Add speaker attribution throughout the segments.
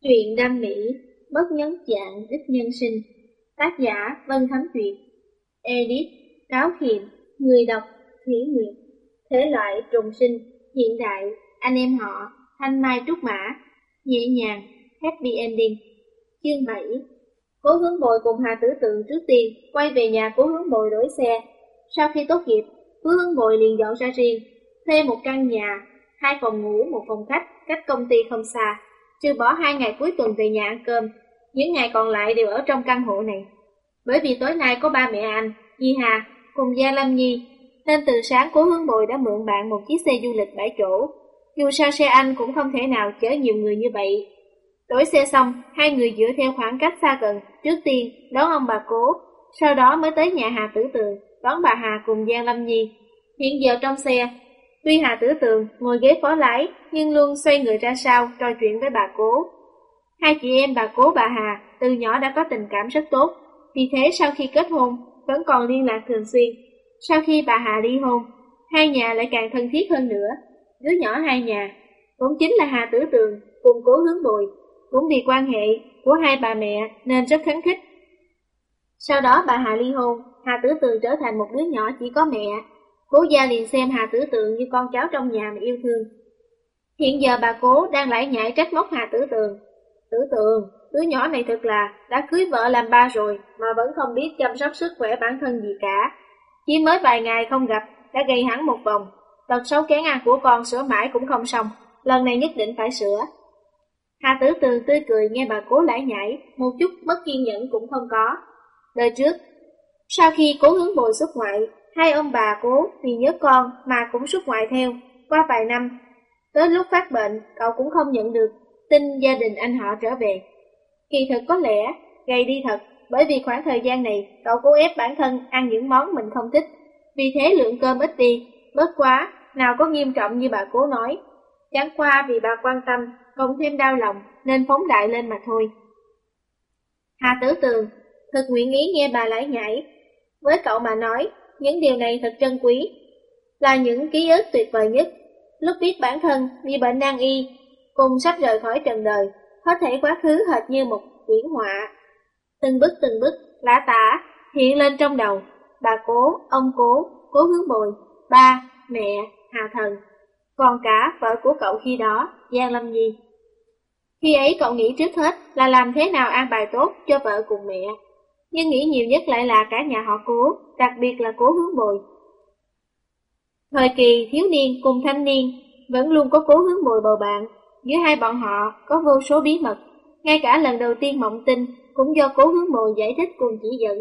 Speaker 1: Truyện đam mỹ, bất nhấn chạng ít nhân sinh. Tác giả Vân Thấm Tuyệt. Edit Cáo Khiêm. Người đọc Thủy Nguyệt. Thể loại trùng sinh, hiện đại, anh em họ, thanh mai trúc mã, nhẹ nhàng, happy ending. Chương 7. Cố Hướng Bồi cùng Hà Tử Tượng trước tiên quay về nhà Cố Hướng Bồi đổi xe. Sau khi tốt nghiệp, Cố Hướng Bồi liền dọn ra riêng, thuê một căn nhà, 2 phòng ngủ, 1 phòng khách, cách công ty không xa. Trừ bỏ 2 ngày cuối tuần về nhà ăn cơm, những ngày còn lại đều ở trong căn hộ này. Bởi vì tối nay có ba mẹ anh, Di Hà cùng Gia Lâm Nhi, nên từ sáng Cố Hướng Bồi đã mượn bạn một chiếc xe du lịch 7 chỗ. Dù sao xe anh cũng không thể nào chở nhiều người như vậy. Đổi xe xong, hai người dựa theo khoảng cách xa gần, trước tiên đón ông bà Cố, sau đó mới tới nhà Hà Tử Tượng, đón bà Hà cùng Giang Lâm Nhi. Hiện giờ trong xe, tuy Hà Tử Tượng ngồi ghế phó lái, nhưng luôn xoay người ra sau trò chuyện với bà Cố. Hai chị em bà Cố bà Hà từ nhỏ đã có tình cảm rất tốt, vì thế sau khi kết hôn vẫn còn liên lạc thường xuyên. Sau khi bà Hà ly hôn, hai nhà lại càng thân thiết hơn nữa. Đứa nhỏ hai nhà cũng chính là Hà Tử Tượng cùng Cố Hướng Bồi, cũng vì quan hệ của hai bà mẹ nên rất khấn khích. Sau đó bà Hà ly hôn, Hà Tử Tượng trở thành một đứa nhỏ chỉ có mẹ. Cố gia liền xem Hà Tử Tượng như con cháu trong nhà mà yêu thương. Hiện giờ bà Cố đang lải nhải trách móc Hà Tử Tượng. Tử Tượng, đứa nhỏ này thật là đã cưới vợ làm ba rồi mà vẫn không biết chăm sóc sức khỏe bản thân gì cả. Chỉ mới vài ngày không gặp đã gây hẳn một vòng. Tật xấu kén ăn của con sửa mãi cũng không xong, lần này nhất định phải sửa. Hà Tử Tượng tươi cười nghe bà Cố lải nhải, một chút bất kiên nhẫn cũng không có. Đời trước, sau khi Cố Hướng Bồi xuất ngoại, hai ông bà Cố vì nhớ con mà cũng xuất ngoại theo. Qua vài năm, tới lúc phát bệnh, cậu cũng không nhận được tin gia đình anh họ trở về. Kỳ thực có lẽ gầy đi thật, bởi vì khoảng thời gian này cậu cố ép bản thân ăn những món mình không thích, vì thế lượng cơm ít đi. Bất quá, nào có nghiêm trọng như bà Cố nói, chẳng qua vì bà quan tâm, cộng thêm đau lòng nên phóng đại lên mà thôi. Hà Tử Tượng thật nguyện ý nghe bà lải nhải. Với cậu mà nói, những điều này thật trân quý, là những ký ức tuyệt vời nhất. Lúc biết bản thân bị bệnh nan y, cùng sắp rời khỏi trần đời, có thể quá khứ hệt như một quyển họa. Từng bức lã tả hiện lên trong đầu. Bà Cố, ông Cố, Cố Hướng Bồi, ba, mẹ, Hà Thần, còn cả vợ của cậu khi đó, Giang Lâm Nhi. Khi ấy cậu nghĩ trước hết là làm thế nào an bài tốt cho vợ cùng mẹ, nhưng nghĩ nhiều nhất lại là cả nhà họ Cố, đặc biệt là Cố Hướng Bồi. Thời kỳ thiếu niên cùng thanh niên vẫn luôn có Cố Hướng Bồi bầu bạn, giữa hai bọn họ có vô số bí mật, ngay cả lần đầu tiên mộng tinh cũng do Cố Hướng Bồi giải thích cùng chỉ dẫn.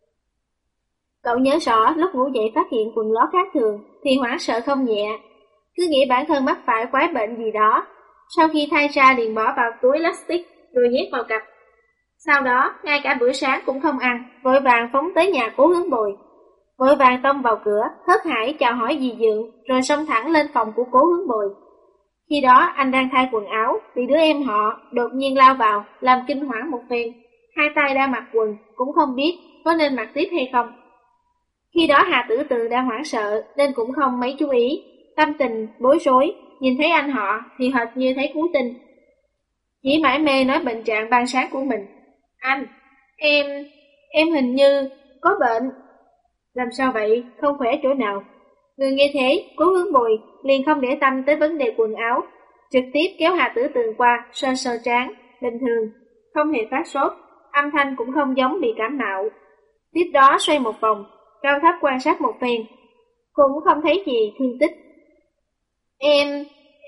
Speaker 1: Cậu nhớ rõ lúc ngủ dậy phát hiện quần lót khác thường thì hoảng sợ không nhẹ, cứ nghĩ bản thân mắc phải quái bệnh gì đó. Sau khi thay ra liền bỏ vào túi plastic rồi nhét vào cặp. Sau đó ngay cả bữa sáng cũng không ăn, vội vàng phóng tới nhà Cố Hướng Bồi, vội vàng tông vào cửa, hớt hải chào hỏi dì Dượng, rồi xông thẳng lên phòng của Cố Hướng Bồi. Khi đó anh đang thay quần áo thì đứa em họ đột nhiên lao vào làm kinh hoảng một phen, hai tay đang mặc quần cũng không biết có nên mặc tiếp hay không. Khi đó Hà Tử Tượng đang hoảng sợ nên cũng không mấy chú ý, tâm tình bối rối, nhìn thấy anh họ thì hệt như thấy cứu tinh. Chỉ mải mê nói bệnh trạng ban sáng của mình. Anh, em hình như có bệnh. Làm sao vậy, không khỏe chỗ nào? Người nghe thế, Cố Hướng Bồi liền không để tâm tới vấn đề quần áo, trực tiếp kéo Hà Tử Tượng qua, sơ sơ trán, bình thường, không hề phát sốt, âm thanh cũng không giống bị cảm mạo. Tiếp đó xoay một vòng, cao thấp quan sát một phen, cũng không thấy gì thương tích. Em...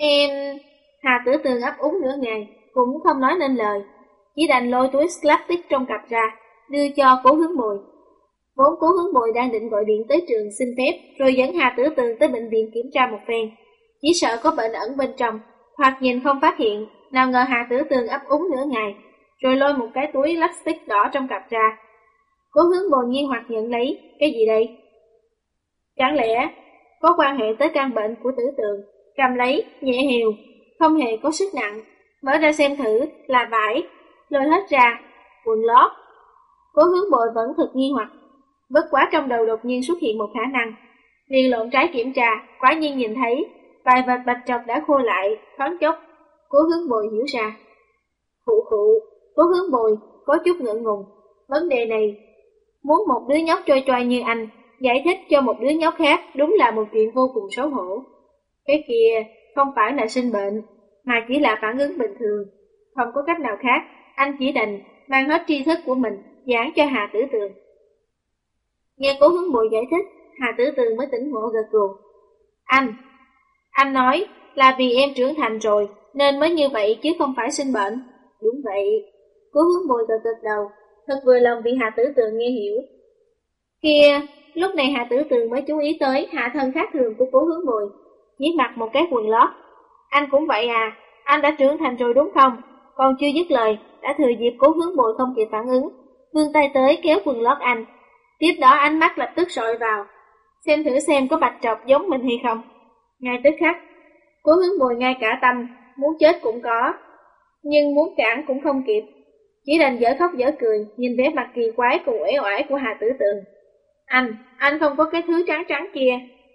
Speaker 1: Hà Tử Tượng ấp úng nửa ngày, cũng không nói nên lời, chỉ đành lôi túi plastic trong cặp ra, đưa cho Cố Hướng Bồi. Vốn Cố Hướng Bồi đang định gọi điện tới trường xin phép, rồi dẫn Hà Tử Tượng tới bệnh viện kiểm tra một phen, chỉ sợ có bệnh ẩn bên trong, hoặc nhìn không phát hiện. Nào ngờ Hà Tử Tượng ấp úng nửa ngày, rồi lôi một cái túi plastic đỏ trong cặp ra. Cố Hướng Bồi nghi hoặc nhận lấy, cái gì đây? Chẳng lẽ có quan hệ tới căn bệnh của Tử Tượng? Cầm lấy, nhẹ hiều, không hề có sức nặng, mở ra xem thử là vải, lôi hết ra, quần lót. Cố Hướng Bồi vẫn thực nghi hoặc, bất quá trong đầu đột nhiên xuất hiện một khả năng, liền lộn trái kiểm tra, quả nhiên nhìn thấy vài vệt bạch trọc đã khô lại, thoáng chốc, Cố Hướng Bồi hiểu ra. Khụ khụ, Cố Hướng Bồi có chút ngượng ngùng. Vấn đề này, muốn một đứa nhóc choi choi như anh giải thích cho một đứa nhóc khác đúng là một chuyện vô cùng xấu hổ. Cái kia không phải là sinh bệnh, mà chỉ là phản ứng bình thường. Không có cách nào khác, anh chỉ đành mang hết tri thức của mình giảng cho Hà Tử Tường. Nghe Cố Hướng Bồi giải thích, Hà Tử Tường mới tỉnh ngộ gật gù. Anh nói là vì em trưởng thành rồi nên mới như vậy chứ không phải sinh bệnh. Đúng vậy. Cố Hướng Bồi gật gật đầu, thật vừa lòng vì Hà Tử Tường nghe hiểu. Kia, lúc này Hà Tử Tường mới chú ý tới hạ thân khác thường của Cố Hướng Bồi, chỉ mặc một cái quần lót. Anh cũng vậy à, anh đã trưởng thành rồi đúng không? Còn chưa dứt lời, đã thừa dịp Cố Hướng Bồi không kịp phản ứng, vươn tay tới kéo quần lót anh. Tiếp đó ánh mắt lập tức soi vào, xem thử xem có bạch trọc giống mình hay không. Ngay tức khắc, Cố Hướng Bồi ngay cả tâm, muốn chết cũng có, nhưng muốn cản cũng không kịp. Chỉ đành dở khóc dở cười, nhìn vẻ mặt kỳ quái cùng uể oải của Hà Tử Tường. Anh không có cái thứ trắng trắng kia.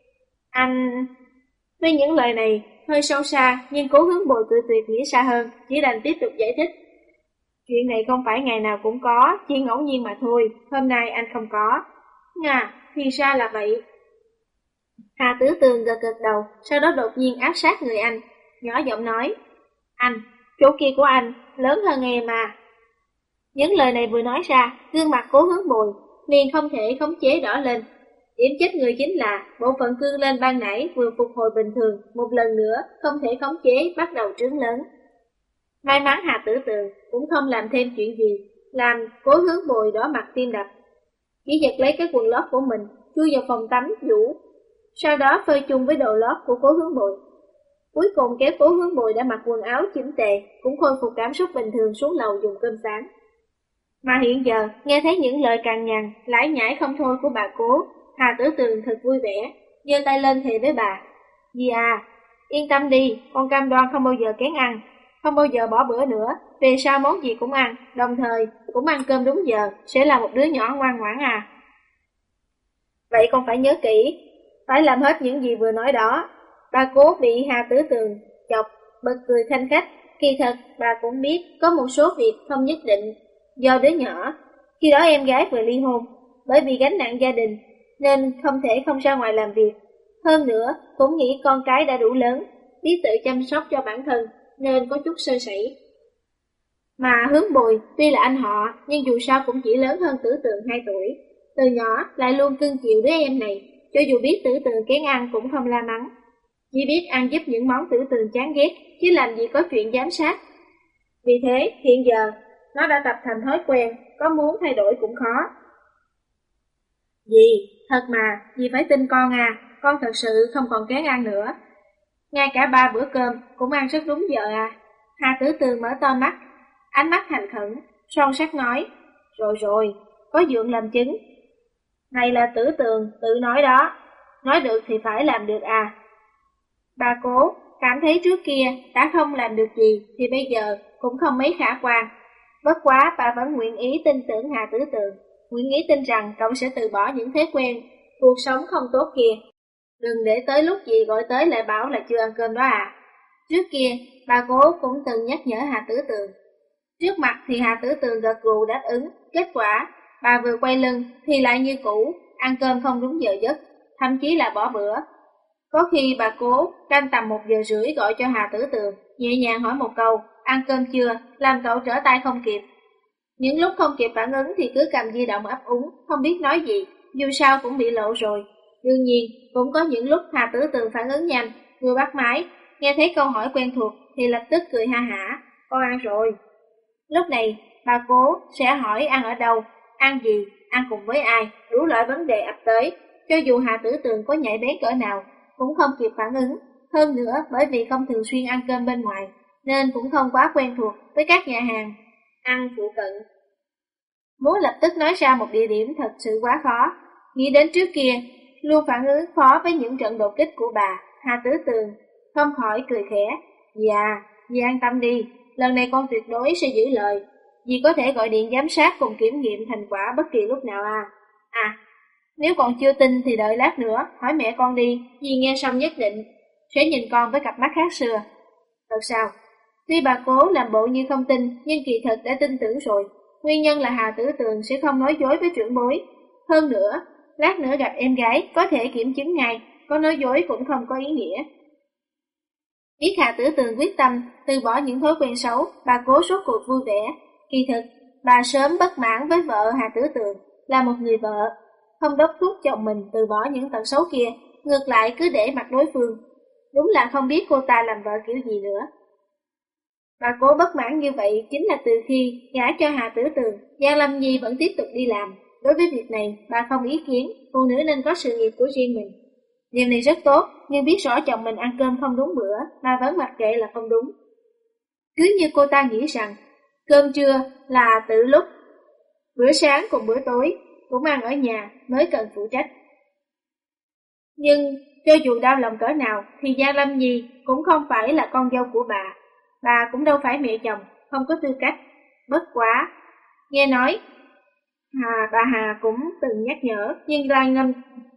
Speaker 1: Với những lời này, hơi sâu xa, nhưng Cố Hướng Bồi tự tuyệt nghĩ xa hơn, chỉ đành tiếp tục giải thích. Chuyện này không phải ngày nào cũng có, chỉ ngẫu nhiên mà thôi, hôm nay anh không có. Thì ra là vậy. Hà Tử Tường gật gật đầu, sau đó đột nhiên áp sát người anh, nhỏ giọng nói. Chỗ kia của anh, lớn hơn em mà. Những lời này vừa nói ra, gương mặt Cố Hướng Bồi liền không thể khống chế đỏ lên. Điểm chết người chính là bộ phận cương lên ban nãy vừa phục hồi bình thường, một lần nữa không thể khống chế bắt đầu trướng lớn. May mắn Hà Tử Tường cũng không làm thêm chuyện gì, làm Cố Hướng Bồi đỏ mặt tim đập. Chỉ giật lấy cái quần lót của mình, chui vào phòng tắm vũ, sau đó phơi chung với đồ lót của Cố Hướng Bồi. Cuối cùng kéo Cố Hướng Bồi đã mặc quần áo chỉnh tề, cũng khôi phục cảm xúc bình thường xuống lầu dùng cơm sáng. Mà hiện giờ, nghe thấy những lời cằn nhằn, lải nhải không thôi của bà Cố, Hà Tử Tường thật vui vẻ, giơ tay lên thề với bà. Dì à, yên tâm đi, con cam đoan không bao giờ kén ăn, không bao giờ bỏ bữa nữa, về sau món gì cũng ăn, đồng thời cũng ăn cơm đúng giờ, sẽ là một đứa nhỏ ngoan ngoãn à. Vậy con phải nhớ kỹ, phải làm hết những gì vừa nói đó. Bà Cố bị Hà Tử Tường chọc, bật cười khanh khách. Kỳ thật, bà cũng biết có một số việc không nhất định do đứa nhỏ. Khi đó em gái vừa ly hôn, bởi vì gánh nặng gia đình, nên không thể không ra ngoài làm việc. Hơn nữa, cũng nghĩ con cái đã đủ lớn, biết tự chăm sóc cho bản thân, nên có chút sơ sẩy. Mà Hướng Bồi, tuy là anh họ, nhưng dù sao cũng chỉ lớn hơn Tử Tường 2 tuổi. Từ nhỏ lại luôn cưng chiều đứa em này, cho dù biết Tử Tường kén ăn cũng không la mắng. Chỉ biết ăn giúp những món Tử Tường chán ghét, chứ làm gì có chuyện giám sát. Vì thế, hiện giờ, nó đã tập thành thói quen, có muốn thay đổi cũng khó. Dì, thật mà, dì phải tin con à, con thật sự không còn kén ăn nữa. Ngay cả 3 bữa cơm cũng ăn rất đúng giờ à. Hà Tử Tường mở to mắt, ánh mắt thành khẩn, son sắc nói. Rồi, có dượng làm chứng. Này là Tử Tường, tự nói đó, nói được thì phải làm được à. Bà Cố cảm thấy trước kia đã không làm được gì thì bây giờ cũng không mấy khả quan. Bất quá bà vẫn nguyện ý tin tưởng Hà Tử Tường, nguyện ý tin rằng cậu sẽ từ bỏ những thói quen, cuộc sống không tốt kia. Đừng để tới lúc gì gọi tới lại bảo là chưa ăn cơm đó à. Trước kia, bà Cố cũng từng nhắc nhở Hà Tử Tường. Trước mặt thì Hà Tử Tường gật gù đáp ứng, kết quả, bà vừa quay lưng thì lại như cũ, ăn cơm không đúng giờ giấc, thậm chí là bỏ bữa. Có khi bà Cố canh tầm 1 giờ rưỡi gọi cho Hà Tử Tường, nhẹ nhàng hỏi một câu, ăn cơm chưa, làm cậu trở tay không kịp. Những lúc không kịp phản ứng thì cứ cầm di động ấp úng, không biết nói gì, dù sao cũng bị lộ rồi. Đương nhiên, cũng có những lúc Hà Tử Tường phản ứng nhanh, vừa bắt máy, nghe thấy câu hỏi quen thuộc thì lập tức cười ha hả, con ăn rồi. Lúc này, bà Cố sẽ hỏi ăn ở đâu, ăn gì, ăn cùng với ai, đủ loại vấn đề ập tới, cho dù Hà Tử Tường có nhạy bén cỡ nào, cũng không kịp phản ứng. Hơn nữa, bởi vì không thường xuyên ăn cơm bên ngoài, nên cũng không quá quen thuộc với các nhà hàng ăn phụ cận. Muốn lập tức nói ra một địa điểm thật sự quá khó. Nghĩ đến trước kia, luôn phản ứng khó với những trận đột kích của bà, Hà Tử Tường không khỏi cười khẽ. Dì an tâm đi, lần này con tuyệt đối sẽ giữ lời. Dì có thể gọi điện giám sát cùng kiểm nghiệm thành quả bất kỳ lúc nào à. Nếu còn chưa tin thì đợi lát nữa, hỏi mẹ con đi, dì nghe xong nhất định sẽ nhìn con với cặp mắt khác xưa. Thật sao? Tuy bà cố làm bộ như không tin, nhưng kỳ thực đã tin tưởng rồi. Nguyên nhân là Hà Tử Tường sẽ không nói dối với trưởng bối. Hơn nữa, lát nữa gặp em gái có thể kiểm chứng ngay, có nói dối cũng không có ý nghĩa. Biết Hà Tử Tường quyết tâm từ bỏ những thói quen xấu, bà cố rốt cuộc vui vẻ. Kỳ thực, bà sớm bất mãn với vợ Hà Tử Tường, là một người vợ, không đốc thúc chồng mình từ bỏ những tật xấu kia, ngược lại cứ để mặc đối phương. Đúng là không biết cô ta làm vợ kiểu gì nữa. Bà cố bất mãn như vậy chính là từ khi gả cho Hà Tử Tường, Giang Lâm Nhi vẫn tiếp tục đi làm. Đối với việc này, bà không ý kiến, phụ nữ nên có sự nghiệp của riêng mình. Điều này rất tốt, nhưng biết rõ chồng mình ăn cơm không đúng bữa, mà vẫn mặc kệ là không đúng. Cứ như cô ta nghĩ rằng, cơm trưa là tự lúc, bữa sáng cùng bữa tối cũng ăn ở nhà mới cần phụ trách. Nhưng cho dù đau lòng cỡ nào thì Giang Lâm Nhi cũng không phải là con dâu của bà cũng đâu phải mẹ chồng, không có tư cách. Bất quá, nghe nói bà Hà cũng từng nhắc nhở, nhưng Giang Lâm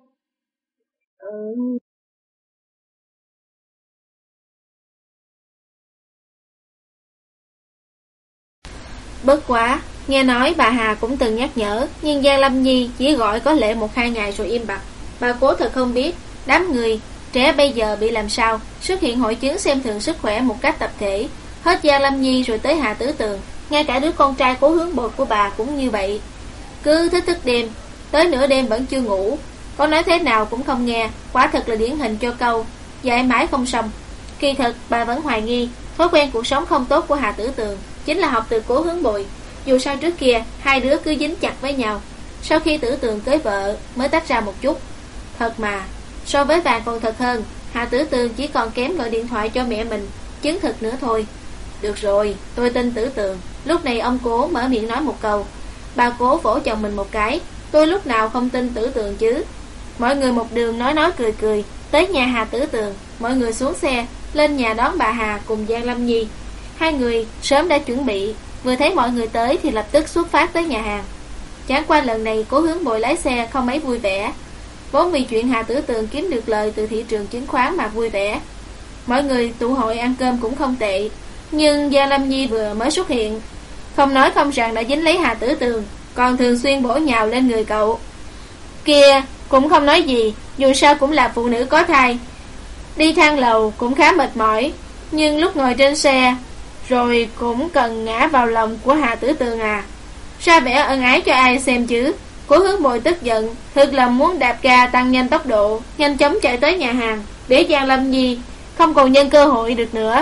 Speaker 1: Bất quá, nghe nói bà Hà cũng từng nhắc nhở, nhưng Giang Lâm Nhi chỉ gọi có lệ 1-2 ngày rồi im bặt. Bà cố thật không biết, đám người trẻ bây giờ bị làm sao, xuất hiện hội chứng xem thường sức khỏe một cách tập thể. Hết Giang Lâm Nhi rồi tới Hà Tử Tường, ngay cả đứa con trai Cố Hướng Bột của bà cũng như vậy. Cứ thức đêm, tới nửa đêm vẫn chưa ngủ, có nói thế nào cũng không nghe, quả thật là điển hình cho câu dạy mãi không xong. Kỳ thực bà vẫn hoài nghi thói quen cuộc sống không tốt của Hà Tử Tường chính là học từ Cố Hướng Bội. Dù sao trước kia hai đứa cứ dính chặt với nhau, sau khi Tử Tường cưới vợ mới tách ra một chút. Thật mà, so với vàng còn thật hơn. Hà Tử Tường chỉ còn kém gọi điện thoại cho mẹ mình chứng thực nữa thôi. Được rồi, tôi tin Tử Tường. Lúc này ông Cố mở miệng nói một câu. Bà Cố vỗ chồng mình một cái. Tôi lúc nào không tin Tử Tường chứ. Mọi người một đường nói cười cười tới nhà Hà Tử Tường. Mọi người xuống xe lên nhà đón bà Hà cùng Giang Lâm Nhi. Hai người sớm đã chuẩn bị, vừa thấy mọi người tới thì lập tức xuất phát tới nhà hàng. Chẳng qua lần này Cố Hướng Bội lái xe không mấy vui vẻ, vốn vì chuyện Hà Tử Tường kiếm được lời từ thị trường chứng khoán mà vui vẻ. Mọi người tụ hội ăn cơm cũng không tệ, nhưng Giang Lâm Nhi vừa mới xuất hiện, không nói không rằng đã dính lấy Hà Tử Tường, còn thường xuyên bổ nhào lên người cậu. Kia cũng không nói gì, dù sao cũng là phụ nữ có thai, đi thang lầu cũng khá mệt mỏi, nhưng lúc ngồi trên xe rồi cũng cần ngã vào lòng của Hà Tử Tường à. Ra vẻ ân ái cho ai xem chứ. Cố Hướng Bội tức giận, thực lòng muốn đạp ga tăng nhanh tốc độ, nhanh chóng chạy tới nhà hàng, để Giang Lâm Nhi không còn nhân cơ hội được nữa.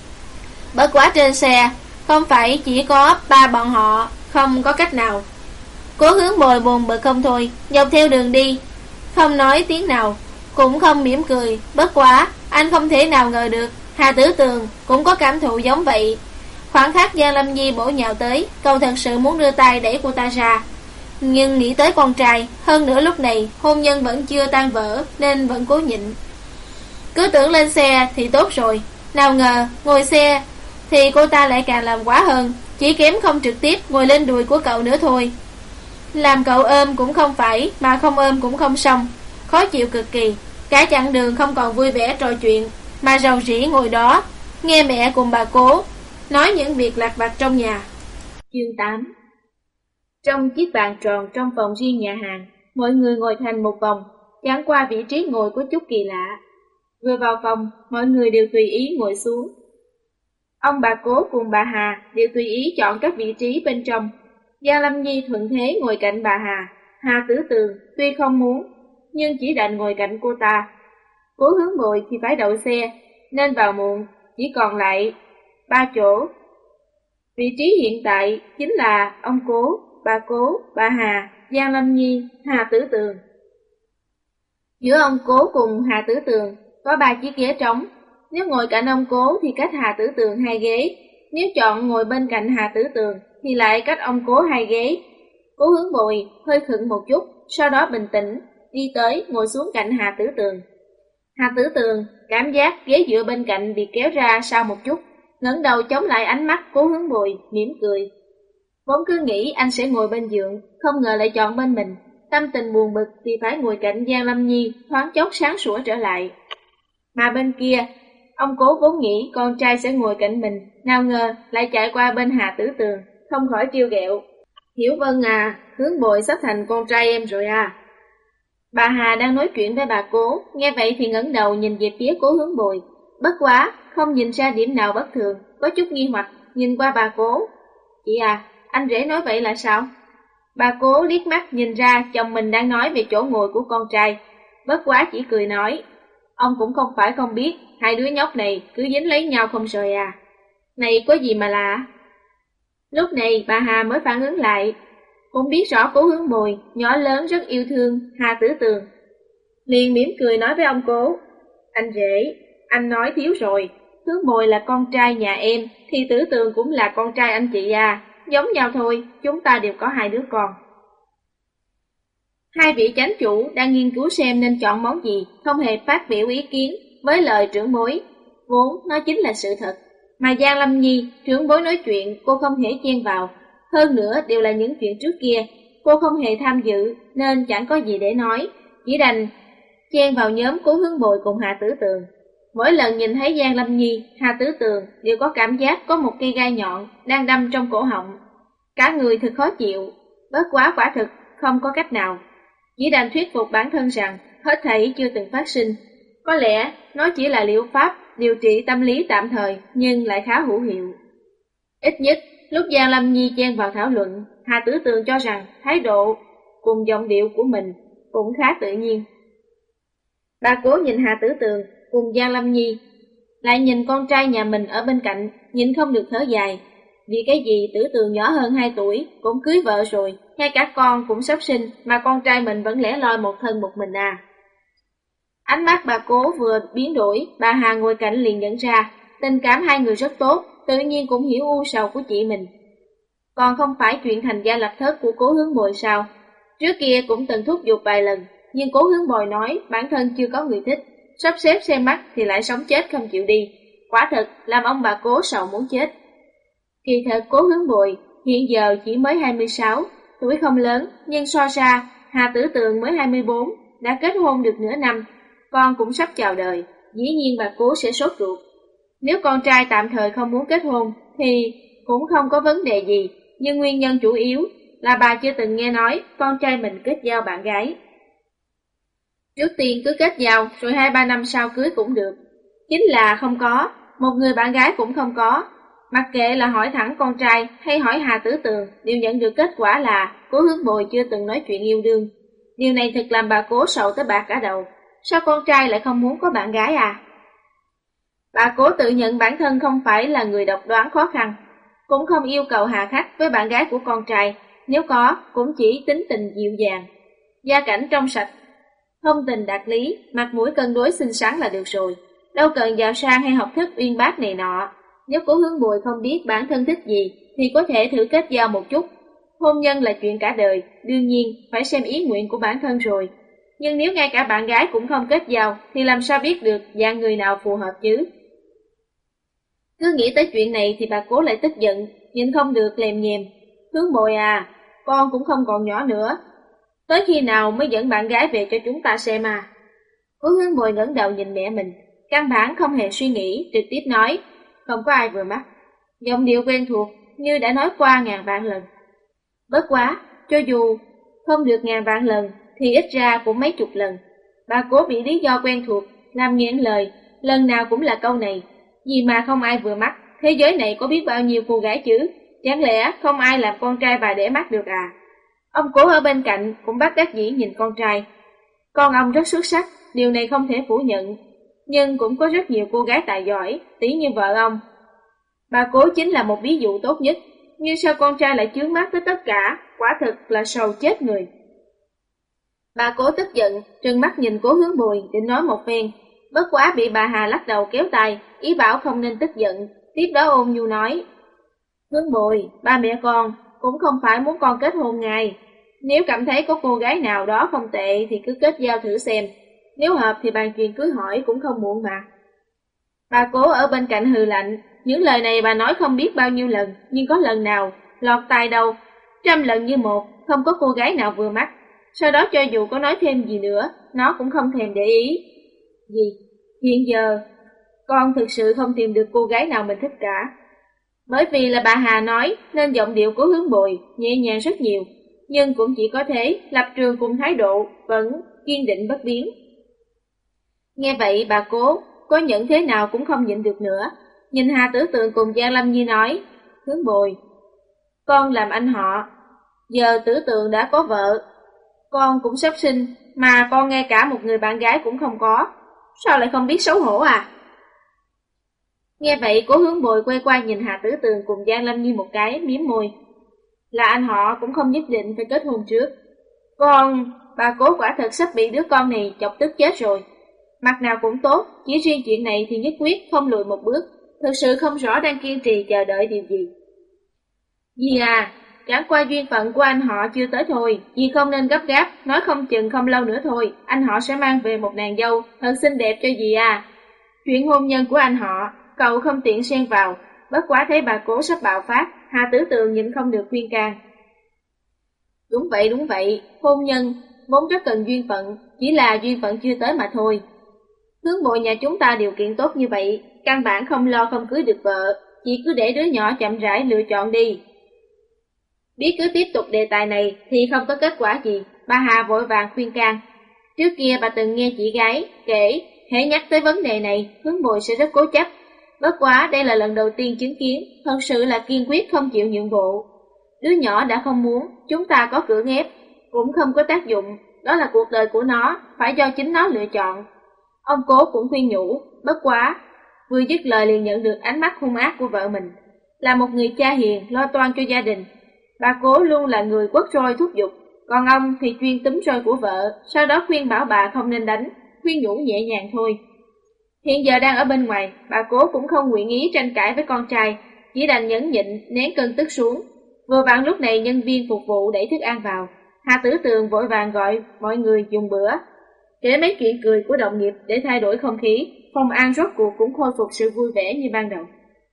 Speaker 1: Bất quá trên xe không phải chỉ có ba bọn họ, không có cách nào. Cố Hướng Bội buồn bực không thôi, dọc theo đường đi không nói tiếng nào, cũng không mỉm cười. Bất quá anh không thể nào ngờ được Hà Tử Tường cũng có cảm thụ giống vậy. Khoảng khắc Giang Lâm Nhi bổ nhào tới, cậu thật sự muốn đưa tay đẩy cô ta ra, nhưng nghĩ tới con trai, hơn nữa lúc này hôn nhân vẫn chưa tan vỡ nên vẫn cố nhịn. Cứ tưởng lên xe thì tốt rồi, nào ngờ ngồi xe thì cô ta lại càng làm quá hơn, chỉ kém không trực tiếp ngồi lên đùi của cậu nữa thôi. Làm cậu ôm cũng không phải, mà không ôm cũng không xong, khó chịu cực kỳ. Cả chặng đường không còn vui vẻ trò chuyện, mà rầu rĩ ngồi đó nghe mẹ cùng bà Cố nói những việc lặt vặt trong nhà. Chương 8. Trong chiếc bàn tròn trong phòng riêng nhà hàng, mọi người ngồi thành một vòng, chẳng qua vị trí ngồi có chút kỳ lạ. Vừa vào phòng, mọi người đều tùy ý ngồi xuống. Ông bà Cố cùng bà Hà đều tùy ý chọn các vị trí bên trong. Giang Lâm Nhi thuận thế ngồi cạnh bà Hà. Hà Tử Tường tuy không muốn, nhưng chỉ đành ngồi cạnh cô ta. Cố Hướng Bội thì phải đậu xe, nên vào muộn, chỉ còn lại 3 chỗ. Vị trí hiện tại chính là ông Cố, bà Hà, Giang Lâm Nhi, Hà Tử Tường. Giữa ông Cố cùng Hà Tử Tường có 3 chiếc ghế trống. Nếu ngồi cạnh ông Cố thì cách Hà Tử Tường 2 ghế, nếu chọn ngồi bên cạnh Hà Tử Tường thì lại cách ông Cố 2 ghế. Cố Hướng Bội hơi khựng một chút, sau đó bình tĩnh đi tới ngồi xuống cạnh Hà Tử Tường. Hà Tử Tường cảm giác ghế dựa bên cạnh bị kéo ra sau một chút, ngẩng đầu chống lại ánh mắt Cố Hướng Bội, mỉm cười. Vốn cứ nghĩ anh sẽ ngồi bên giường, không ngờ lại chọn bên mình. Tâm tình buồn bực thì phải ngồi cạnh Giang Lâm Nhi, thoáng chốc sáng sủa trở lại. Mà bên kia, Ông Cố vốn nghĩ con trai sẽ ngồi cạnh mình, nào ngờ lại chạy qua bên Hà Tử Tường, không khỏi trêu ghẹo. Hiểu Vân à, Hướng Bội sắp thành con trai em rồi à. Bà Hà đang nói chuyện với bà Cố, nghe vậy thì ngẩng đầu nhìn về phía Cố Hướng Bội. Bất quá, không nhìn ra điểm nào bất thường, có chút nghi hoặc, nhìn qua bà Cố. Chị à, anh rể nói vậy là sao? Bà Cố liếc mắt nhìn ra chồng mình đang nói về chỗ ngồi của con trai, bất quá chỉ cười nói. Ông cũng không phải không biết, hai đứa nhóc này cứ dính lấy nhau không rời à. Này có gì mà lạ? Lúc này bà Hà mới phản ứng lại, cũng biết rõ Cố Hướng Bội nhỏ lớn rất yêu thương Hà Tử Tường. Liền mỉm cười nói với ông Cố, anh rể, anh nói thiếu rồi, Hướng Bội là con trai nhà em, thì Tử Tường cũng là con trai anh chị à, giống nhau thôi, chúng ta đều có hai đứa con. Hai vị chánh chủ đang nghiên cứu xem nên chọn món gì, không hề phát biểu ý kiến với lời trưởng bối, vốn nó chính là sự thật. Mà Giang Lâm Nhi, trưởng bối nói chuyện, cô không hề chen vào, hơn nữa đều là những chuyện trước kia, cô không hề tham dự nên chẳng có gì để nói, chỉ đành chen vào nhóm Cố Hướng Bội cùng Hà Tử Tường. Mỗi lần nhìn thấy Giang Lâm Nhi, Hà Tử Tường đều có cảm giác có một cây gai nhọn đang đâm trong cổ họng, cả người thật khó chịu, bất quá quả thực không có cách nào. Chỉ đành thuyết phục bản thân rằng hết thảy chưa từng phát sinh. Có lẽ nó chỉ là liệu pháp điều trị tâm lý tạm thời nhưng lại khá hữu hiệu. Ít nhất lúc Giang Lâm Nhi chen vào thảo luận, Hà Tử Tường cho rằng thái độ cùng giọng điệu của mình cũng khá tự nhiên. Bà Cố nhìn Hà Tử Tường cùng Giang Lâm Nhi, lại nhìn con trai nhà mình ở bên cạnh, nhìn không được thở dài. Vì cái gì Tử Tường nhỏ hơn 2 tuổi, cũng cưới vợ rồi, ngay cả con cũng sắp sinh, mà con trai mình vẫn lẻ loi một thân một mình à. Ánh mắt bà Cố vừa biến đổi, bà Hà ngồi cạnh liền nhận ra, tình cảm hai người rất tốt, tự nhiên cũng hiểu u sầu của chị mình. Còn không phải chuyện thành gia lập thất của Cố Hướng Bội sao? Trước kia cũng từng thúc giục vài lần, nhưng Cố Hướng Bội nói bản thân chưa có người thích, sắp xếp xem mắt thì lại sống chết không chịu đi. Quả thật làm ông bà Cố sầu muốn chết. Kỳ thật Cố Hướng Bội hiện giờ chỉ mới 26, tuổi không lớn, nhưng so ra Hà Tử Tường mới 24, đã kết hôn được nửa năm, con cũng sắp chào đời, dĩ nhiên bà Cố sẽ sốt ruột. Nếu con trai tạm thời không muốn kết hôn thì cũng không có vấn đề gì, nhưng nguyên nhân chủ yếu là bà chưa từng nghe nói con trai mình kết giao bạn gái. Trước tiên cứ kết giao rồi 2-3 năm sau cưới cũng được. Chính là không có, một người bạn gái cũng không có. Mặc kệ là hỏi thẳng con trai hay hỏi Hà Tử Tường, đều nhận được kết quả là Cố Hướng Bội chưa từng nói chuyện yêu đương. Điều này thật làm bà Cố sầu tới bạc cả đầu. Sao con trai lại không muốn có bạn gái à? Bà Cố tự nhận bản thân không phải là người độc đoán khó khăn, cũng không yêu cầu hà khắc với bạn gái của con trai, nếu có cũng chỉ tính tình dịu dàng, gia cảnh trong sạch, thông tình đạt lý, mặt mũi cân đối xinh xắn là được rồi, đâu cần giàu sang hay học thức uyên bác này nọ. Nếu Cố Hướng Bội không biết bản thân thích gì thì có thể thử kết giao một chút. Hôn nhân là chuyện cả đời, đương nhiên phải xem ý nguyện của bản thân rồi. Nhưng nếu ngay cả bạn gái cũng không kết giao thì làm sao biết được dạng người nào phù hợp chứ? Cứ nghĩ tới chuyện này thì bà Cố lại tức giận, nhưng không được lèm nhèm. Hướng Bội à, con cũng không còn nhỏ nữa, tới khi nào mới dẫn bạn gái về cho chúng ta xem à? Cố Hướng Bội ngẩng đầu nhìn mẹ mình, căn bản không hề suy nghĩ, trực tiếp nói, không có ai vừa mắt. Giọng điệu quen thuộc, như đã nói qua ngàn vạn lần. Bất quá, cho dù không được ngàn vạn lần, thì ít ra cũng mấy chục lần. Bà Cố bị lý do quen thuộc, làm nghiện lời, lần nào cũng là câu này. Vì mà không ai vừa mắt, thế giới này có biết bao nhiêu cô gái chứ? Chẳng lẽ không ai làm con trai bà để mắt được à? Ông Cố ở bên cạnh cũng bắt đắc dĩ nhìn con trai. Con ông rất xuất sắc, điều này không thể phủ nhận. Nhưng cũng có rất nhiều cô gái tài giỏi, tỷ như vợ ông. Bà Cố chính là một ví dụ tốt nhất. Nhưng sao con trai lại chướng mắt tới tất cả? Quả thực là sầu chết người. Bà Cố tức giận, trừng mắt nhìn Cố Hướng Bội định nói một phen. Bất quá bị bà Hà lắc đầu kéo tay, ý bảo không nên tức giận. Tiếp đó ôn nhu nói, Hướng Bội, ba mẹ con cũng không phải muốn con kết hôn ngay. Nếu cảm thấy có cô gái nào đó không tệ thì cứ kết giao thử xem. Nếu hợp thì bàn chuyện cưới hỏi cũng không muộn mà. Bà Cố ở bên cạnh hừ lạnh, những lời này bà nói không biết bao nhiêu lần, nhưng có lần nào lọt tai đâu, 100 lần như một, không có cô gái nào vừa mắt. Sau đó cho dù có nói thêm gì nữa, nó cũng không thèm để ý. Gì? Hiện giờ, con thực sự không tìm được cô gái nào mình thích cả. Bởi vì là bà Hà nói nên giọng điệu của Hướng Bồi nhẹ nhàng rất nhiều, nhưng cũng chỉ có thế, lập trường cùng thái độ vẫn kiên định bất biến. Nghe vậy bà Cố có nhẫn thế nào cũng không nhịn được nữa, nhìn Hà Tử Tường cùng Giang Lâm Nhi nói, Hướng Bồi, con làm anh họ, giờ Tử Tường đã có vợ, con cũng sắp sinh, mà con ngay cả một người bạn gái cũng không có, sao lại không biết xấu hổ à? Nghe vậy Cố Hướng Bồi quay qua nhìn Hà Tử Tường cùng Giang Lâm Nhi một cái, mím môi. Là anh họ cũng không nhất định phải kết hôn trước. Bà Cố quả thật sắp bị đứa con này chọc tức chết rồi. Mặt nào cũng tốt, chỉ riêng chuyện này thì nhất quyết không lùi một bước, thực sự không rõ đang kiên trì chờ đợi điều gì. Dì à, chẳng qua duyên phận của anh họ chưa tới thôi, dì không nên gấp gáp, nói không chừng không lâu nữa thôi, anh họ sẽ mang về một nàng dâu thật xinh đẹp cho dì à. Chuyện hôn nhân của anh họ, cậu không tiện xen vào, bất quá thấy bà Cố sắp bạo phát, Hà Tử Tường nhịn không được khuyên can. Đúng vậy, hôn nhân vốn rất cần duyên phận, chỉ là duyên phận chưa tới mà thôi. Hướng Bội nhà chúng ta điều kiện tốt như vậy, căn bản không lo không cưới được vợ, chỉ cứ để đứa nhỏ chậm rãi lựa chọn đi. Biết cứ tiếp tục đề tài này thì không có kết quả gì, bà Hà vội vàng khuyên can. Trước kia bà từng nghe chị gái kể, hễ nhắc tới vấn đề này, Hướng Bội sẽ rất cố chấp. Bất quá đây là lần đầu tiên chứng kiến, thật sự là kiên quyết không chịu nhượng bộ. Đứa nhỏ đã không muốn, chúng ta có cưỡng ép, cũng không có tác dụng, đó là cuộc đời của nó, phải do chính nó lựa chọn. Ông Cố cũng khuyên nhủ, bất quá, vừa dứt lời liền nhận được ánh mắt hung ác của vợ mình. Là một người cha hiền, lo toan cho gia đình, bà Cố luôn là người quất roi thúc giục, còn ông thì chuyên túm roi của vợ, sau đó khuyên bảo bà không nên đánh, khuyên nhủ nhẹ nhàng thôi. Hiện giờ đang ở bên ngoài, bà Cố cũng không nguyện ý tranh cãi với con trai, chỉ đành nhẫn nhịn, nén cơn tức xuống. Vừa vặn lúc này nhân viên phục vụ đẩy thức ăn vào, Hà Tử Tường vội vàng gọi mọi người dùng bữa, kể mấy chuyện cười của đồng nghiệp để thay đổi không khí, phòng ăn rốt cuộc cũng khôi phục sự vui vẻ như ban đầu.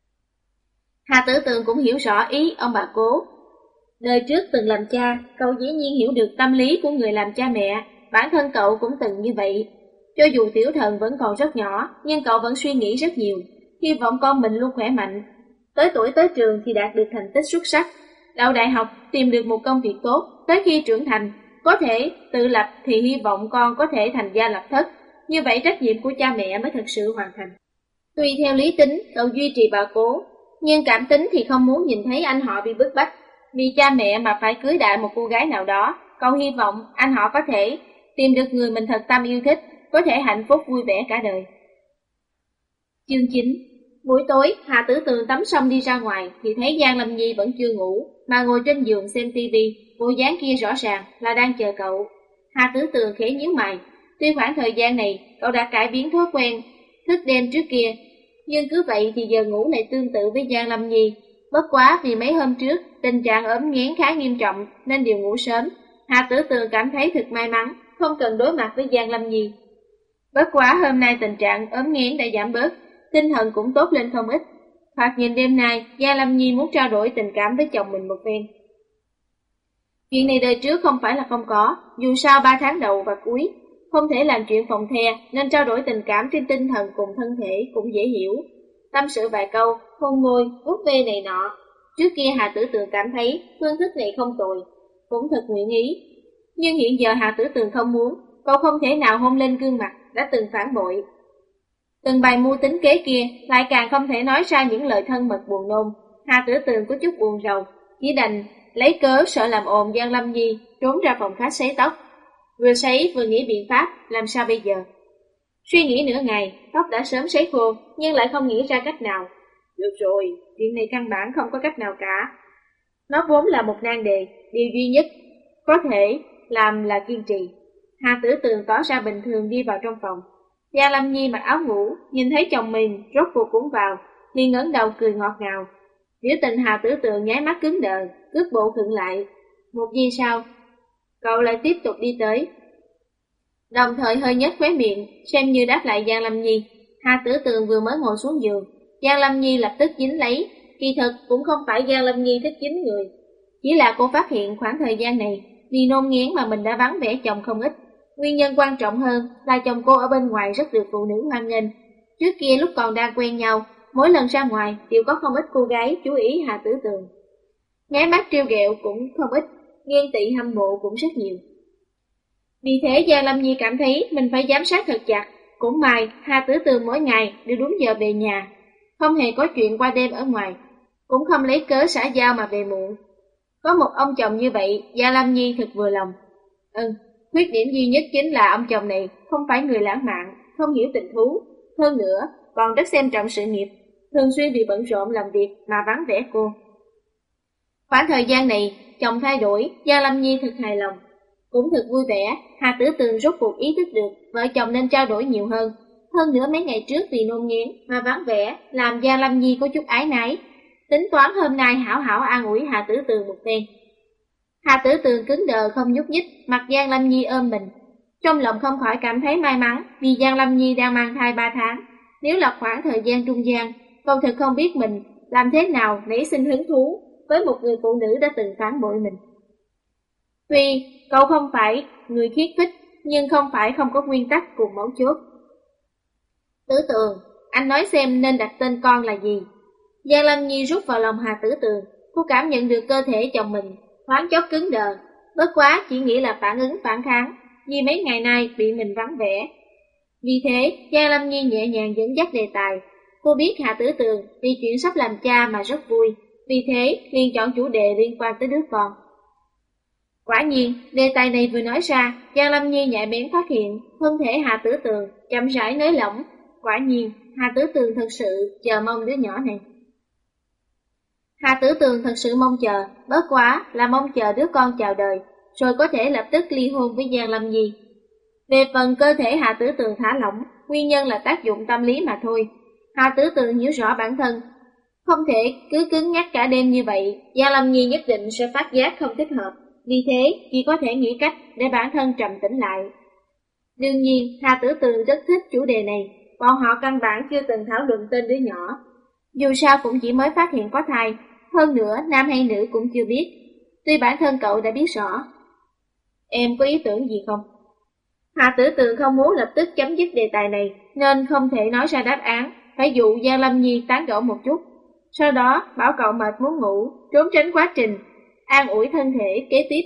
Speaker 1: Hà Tử Tường cũng hiểu rõ ý ông bà Cố. Đời trước từng làm cha, cậu dĩ nhiên hiểu được tâm lý của người làm cha mẹ, bản thân cậu cũng từng như vậy. Cho dù Tiểu Thần vẫn còn rất nhỏ, nhưng cậu vẫn suy nghĩ rất nhiều, hy vọng con mình luôn khỏe mạnh. Tới tuổi tới trường thì đạt được thành tích xuất sắc, đậu đại học tìm được một công việc tốt, tới khi trưởng thành, có thể tự lập thì hy vọng con có thể thành gia lập thất, như vậy trách nhiệm của cha mẹ mới thực sự hoàn thành. Tuy theo lý tính, cậu duy trì bà Cố, nhưng cảm tính thì không muốn nhìn thấy anh họ bị bức bách. Vì cha mẹ mà phải cưới đại một cô gái nào đó, cậu hy vọng anh họ có thể tìm được người mình thật tâm yêu thích, có thể hạnh phúc vui vẻ cả đời. Chương 9. Buổi tối, Hà Tử Tường tắm xong đi ra ngoài thì thấy Giang Lâm Nhi vẫn chưa ngủ, mà ngồi trên giường xem tivi, bộ dáng kia rõ ràng là đang chờ cậu. Hà Tử Tường khẽ nhíu mày, tuy khoảng thời gian này cậu đã cải biến thói quen thức đêm trước kia, nhưng cứ vậy thì giờ ngủ lại tương tự với Giang Lâm Nhi. Bất quá vì mấy hôm trước tình trạng ốm nghén khá nghiêm trọng nên đều ngủ sớm. Hà Tử Tường cảm thấy thật may mắn, không cần đối mặt với Giang Lâm Nhi. Bất quá hôm nay tình trạng ốm nghén đã giảm bớt, tinh thần cũng tốt lên không ít. Thoạt nhìn đêm nay, Giang Lâm Nhi muốn trao đổi tình cảm với chồng mình một phen. Chuyện này đời trước không phải là không có, dù sao 3 tháng đầu và cuối, không thể làm chuyện phòng the nên trao đổi tình cảm trên tinh thần cùng thân thể cũng dễ hiểu. Tâm sự vài câu, hôn môi, vuốt ve này nọ. Trước kia Hà Tử Tường cảm thấy phương thức này không tồi, cũng thật nguyện ý. Nhưng hiện giờ Hà Tử Tường không muốn, cậu không thể nào hôn lên gương mặt đã từng phản bội. Từng bài mưu tính kế kia lại càng không thể nói ra những lời thân mật buồn nôn. Hà Tử Tường có chút buồn rầu, chỉ đành lấy cớ sợ làm ồn Giang Lâm Nhi, trốn ra phòng khách sấy tóc. Vừa sấy vừa nghĩ biện pháp, làm sao bây giờ? Suy nghĩ nửa ngày, tóc đã sớm sấy khô, nhưng lại không nghĩ ra cách nào. Được rồi, chuyện này căn bản không có cách nào cả. Nó vốn là một nan đề, điều duy nhất có thể làm là kiên trì. Hà Tử Tường tỏ ra bình thường đi vào trong phòng. Giang Lâm Nhi mặc áo ngủ, nhìn thấy chồng mình rốt cuộc cũng vào, liền ngẩng đầu cười ngọt ngào. Biểu tình Hà Tử Tường nháy mắt cứng đờ, cước bộ khựng lại. Một giây sau, cậu lại tiếp tục đi tới, đồng thời hơi nhếch khóe miệng, xem như đáp lại Giang Lâm Nhi. Hà Tử Tường vừa mới ngồi xuống giường, Giang Lâm Nhi lập tức dính lấy. Kỳ thực cũng không phải Giang Lâm Nhi thích dính người, chỉ là cô phát hiện khoảng thời gian này vì nôn nghén mà mình đã vắng vẻ chồng không ít. Nguyên nhân quan trọng hơn là chồng cô ở bên ngoài rất được phụ nữ hoan nghênh. Trước kia lúc còn đang quen nhau, mỗi lần ra ngoài đều có không ít cô gái chú ý Hà Tử Tường. Nháy mắt trêu ghẹo cũng không ít, ghen tị hâm mộ cũng rất nhiều. Vì thế Giang Lâm Nhi cảm thấy mình phải giám sát thật chặt. Cũng may Hà Tử Tường mỗi ngày đều đúng giờ về nhà, không hề có chuyện qua đêm ở ngoài, cũng không lấy cớ xã giao mà về muộn. Có một ông chồng như vậy, Giang Lâm Nhi thật vừa lòng. Khuyết điểm duy nhất chính là ông chồng này không phải người lãng mạn, không hiểu tình thú, hơn nữa còn rất xem trọng sự nghiệp, thường xuyên bị bận rộn làm việc mà vắng vẻ cô. Khoảng thời gian này, chồng thay đổi, Giang Lâm Nhi thật hài lòng, cũng thật vui vẻ. Hà Tử Tường rốt cuộc ý thức được vợ chồng nên trao đổi nhiều hơn. Hơn nữa mấy ngày trước vì nôn ngén mà vắng vẻ, làm Giang Lâm Nhi có chút áy náy, tính toán hôm nay hảo hảo an ủi Hà Tử Tường một phen. Hà Tử Tường cứng đờ không nhúc nhích, mặc Giang Lâm Nhi ôm mình. Trong lòng không khỏi cảm thấy may mắn vì Giang Lâm Nhi đang mang thai 3 tháng. Nếu là khoảng thời gian trung gian, cậu thật không biết mình làm thế nào nảy sinh hứng thú với một người phụ nữ đã từng phản bội mình. Tuy cậu không phải người khiết khích, nhưng không phải không có nguyên tắc cùng mấu chốt. Tử Tường, anh nói xem nên đặt tên con là gì? Giang Lâm Nhi rút vào lòng Hà Tử Tường, cô cảm nhận được cơ thể chồng mình thoáng chốc cứng đờ, bất quá chỉ nghĩ là phản ứng phản kháng, vì mấy ngày nay bị mình vắng vẻ. Vì thế, Giang Lâm Nhi nhẹ nhàng dẫn dắt đề tài. Cô biết Hà Tử Tường vì chuyện sắp làm cha mà rất vui, vì thế liền chọn chủ đề liên quan tới đứa con. Quả nhiên, đề tài này vừa nói ra, Giang Lâm Nhi nhạy bén phát hiện thân thể Hà Tử Tường chậm rãi nới lỏng. Quả nhiên, Hà Tử Tường thật sự chờ mong đứa nhỏ này. Hà Tử Tường thật sự mong chờ, bớt quá là mong chờ đứa con chào đời, rồi có thể lập tức ly hôn với Giang Lâm Nhi. Về phần cơ thể Hà Tử Tường thả lỏng, nguyên nhân là tác dụng tâm lý mà thôi. Hà Tử Tường hiểu rõ bản thân, không thể cứ cứng nhắc cả đêm như vậy, Giang Lâm Nhi nhất định sẽ phát giác không thích hợp. Vì thế, chỉ có thể nghĩ cách để bản thân trầm tĩnh lại. Đương nhiên, Hà Tử Tường rất thích chủ đề này, bọn họ căn bản chưa từng thảo luận tên đứa nhỏ. Dù sao cũng chỉ mới phát hiện có thai, hơn nữa nam hay nữ cũng chưa biết. Tuy bản thân cậu đã biết rõ. Em có ý tưởng gì không? Hà Tử Tường không muốn lập tức chấm dứt đề tài này, nên không thể nói ra đáp án, phải dụ Giang Lâm Nhi tán gẫu một chút. Sau đó bảo cậu mệt muốn ngủ, trốn tránh quá trình an ủi thân thể kế tiếp.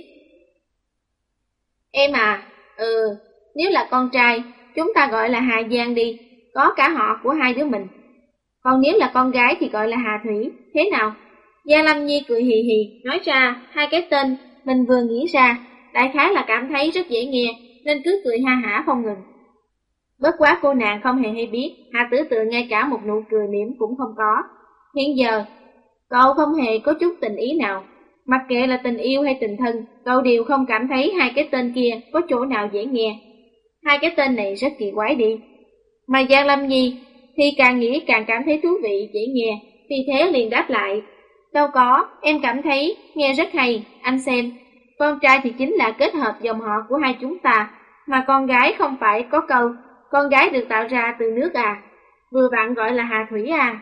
Speaker 1: Em à, nếu là con trai, chúng ta gọi là Hà Giang đi, có cả họ của hai đứa mình. Còn nếu là con gái thì gọi là Hà Thủy, thế nào? Giang Lâm Nhi cười hì hì, nói ra hai cái tên mình vừa nghĩ ra, đại khái là cảm thấy rất dễ nghe, nên cứ cười ha hả không ngừng. Bất quá cô nàng không hề hay biết, Hà Tử Tường ngay cả một nụ cười mỉm cũng không có. Hiện giờ, cậu không hề có chút tình ý nào. Mặc kệ là tình yêu hay tình thân, cậu đều không cảm thấy hai cái tên kia có chỗ nào dễ nghe. Hai cái tên này rất kỳ quái đi. Mà Giang Lâm Nhi thì càng nghĩ càng cảm thấy thú vị, dễ nghe, vì thế liền đáp lại. Đâu có, em cảm thấy nghe rất hay, anh xem. Con trai thì chính là kết hợp dòng họ của hai chúng ta, mà con gái không phải có câu, con gái được tạo ra từ nước à, vừa vặn gọi là Hà Thủy à.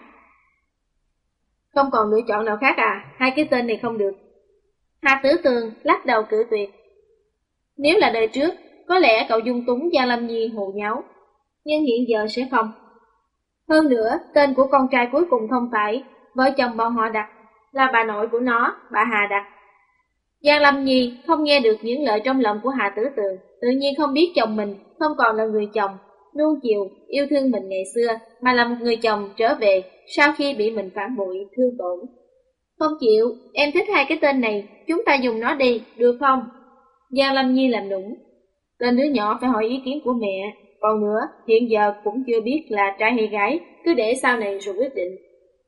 Speaker 1: Không còn lựa chọn nào khác à, hai cái tên này không được. Hà Tử Tường lắc đầu cự tuyệt. Nếu là đời trước, có lẽ cậu dung túng Giang Lâm Nhi hồ nháo, nhưng hiện giờ sẽ không. Hơn nữa, tên của con trai cuối cùng không phải vợ chồng bọn họ đặt, là bà nội của nó, bà Hà đặt. Giang Lâm Nhi không nghe được những lời trong lòng của Hà Tử Tường, tự nhiên không biết chồng mình không còn là người chồng nuông chiều, yêu thương mình ngày xưa, mà là một người chồng trở về sau khi bị mình phản bội, thương tổn. Không chịu, em thích hai cái tên này, chúng ta dùng nó đi, được không? Giang Lâm Nhi làm nũng. Tên đứa nhỏ phải hỏi ý kiến của mẹ, còn nữa, hiện giờ cũng chưa biết là trai hay gái, cứ để sau này rồi quyết định.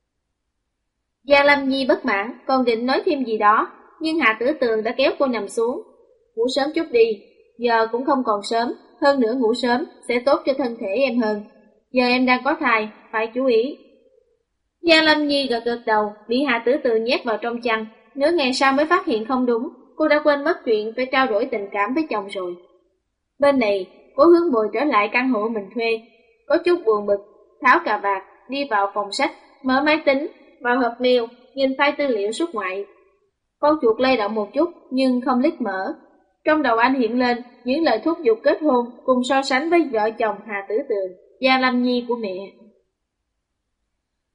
Speaker 1: Giang Lâm Nhi bất mãn, còn định nói thêm gì đó, nhưng Hà Tử Tường đã kéo cô nằm xuống. Ngủ sớm chút đi, giờ cũng không còn sớm, hơn nữa ngủ sớm sẽ tốt cho thân thể em hơn. Giờ em đang có thai, phải chú ý. Giang Lâm Nhi gật gật đầu, bị Hà Tử Tường nhét vào trong chăn, nửa ngày sau mới phát hiện không đúng, cô đã quên mất chuyện phải trao đổi tình cảm với chồng rồi. Bên này, Cố Hướng Bồi trở lại căn hộ mình thuê, có chút buồn bực, tháo cà vạt, đi vào phòng sách, mở máy tính, vào hộp mail, nhìn file tư liệu xuất ngoại. Con chuột lay động một chút nhưng không lít mở. Trong đầu anh hiện lên những lời thúc giục kết hôn cùng so sánh với vợ chồng Hà Tử Tường, Giang Lâm Nhi của mẹ.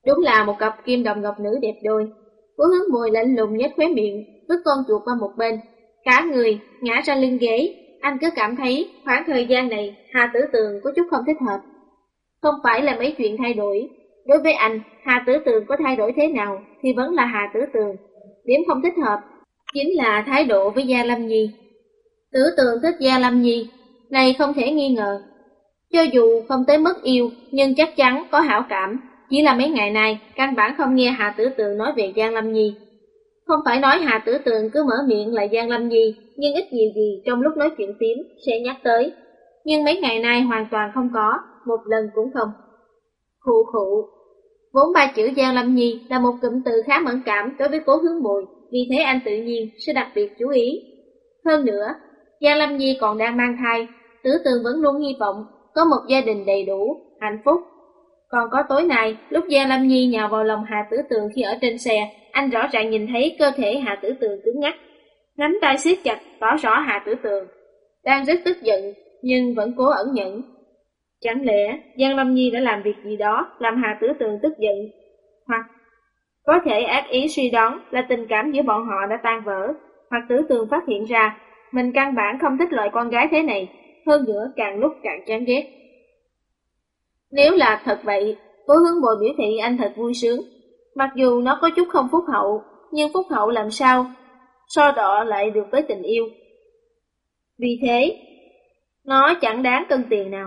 Speaker 1: Đúng là một cặp kim đồng ngọc nữ đẹp đôi. Cố Hướng Bồi lạnh lùng nhếch khóe miệng, vứt con chuột qua một bên, cả người ngã ra lưng ghế. Anh cứ cảm thấy khoảng thời gian này Hà Tử Tường có chút không thích hợp. Không phải là mấy chuyện thay đổi. Đối với anh, Hà Tử Tường có thay đổi thế nào thì vẫn là Hà Tử Tường. Điểm không thích hợp chính là thái độ với Gia Lâm Nhi. Tử Tường thích Gia Lâm Nhi, này không thể nghi ngờ. Cho dù không tới mức yêu, nhưng chắc chắn có hảo cảm. Chỉ là mấy ngày nay, căn bản không nghe Hà Tử Tường nói về Giang Lâm Nhi. Không phải nói Hà Tử Tường cứ mở miệng là Giang Lâm Nhi, nhưng ít nhiều gì trong lúc nói chuyện phím sẽ nhắc tới. Nhưng mấy ngày nay hoàn toàn không có, một lần cũng không. Khụ khụ. Vốn ba chữ Giang Lâm Nhi là một cụm từ khá mẫn cảm đối với Cố Hướng Bồi, vì thế anh tự nhiên sẽ đặc biệt chú ý. Hơn nữa, Giang Lâm Nhi còn đang mang thai, Tử Tường vẫn luôn hy vọng có một gia đình đầy đủ, hạnh phúc. Còn có tối nay, lúc Giang Lâm Nhi nhào vào lòng Hà Tử Tường khi ở trên xe, anh rõ ràng nhìn thấy cơ thể Hà Tử Tường cứng ngắc. Nắm tay siết chặt, tỏ rõ Hà Tử Tường đang rất tức giận, nhưng vẫn cố ẩn nhẫn. Chẳng lẽ Giang Lâm Nhi đã làm việc gì đó làm Hà Tử Tường tức giận? Hoặc có thể ác ý suy đoán là tình cảm giữa bọn họ đã tan vỡ, hoặc Tử Tường phát hiện ra mình căn bản không thích loại con gái thế này, hơn nữa càng lúc càng chán ghét. Nếu là thật vậy, Cố Hướng Bồi biểu thị anh thật vui sướng. Mặc dù nó có chút không phúc hậu, nhưng phúc hậu làm sao so đọ lại được với tình yêu. Vì thế, nó chẳng đáng cân tiền nào.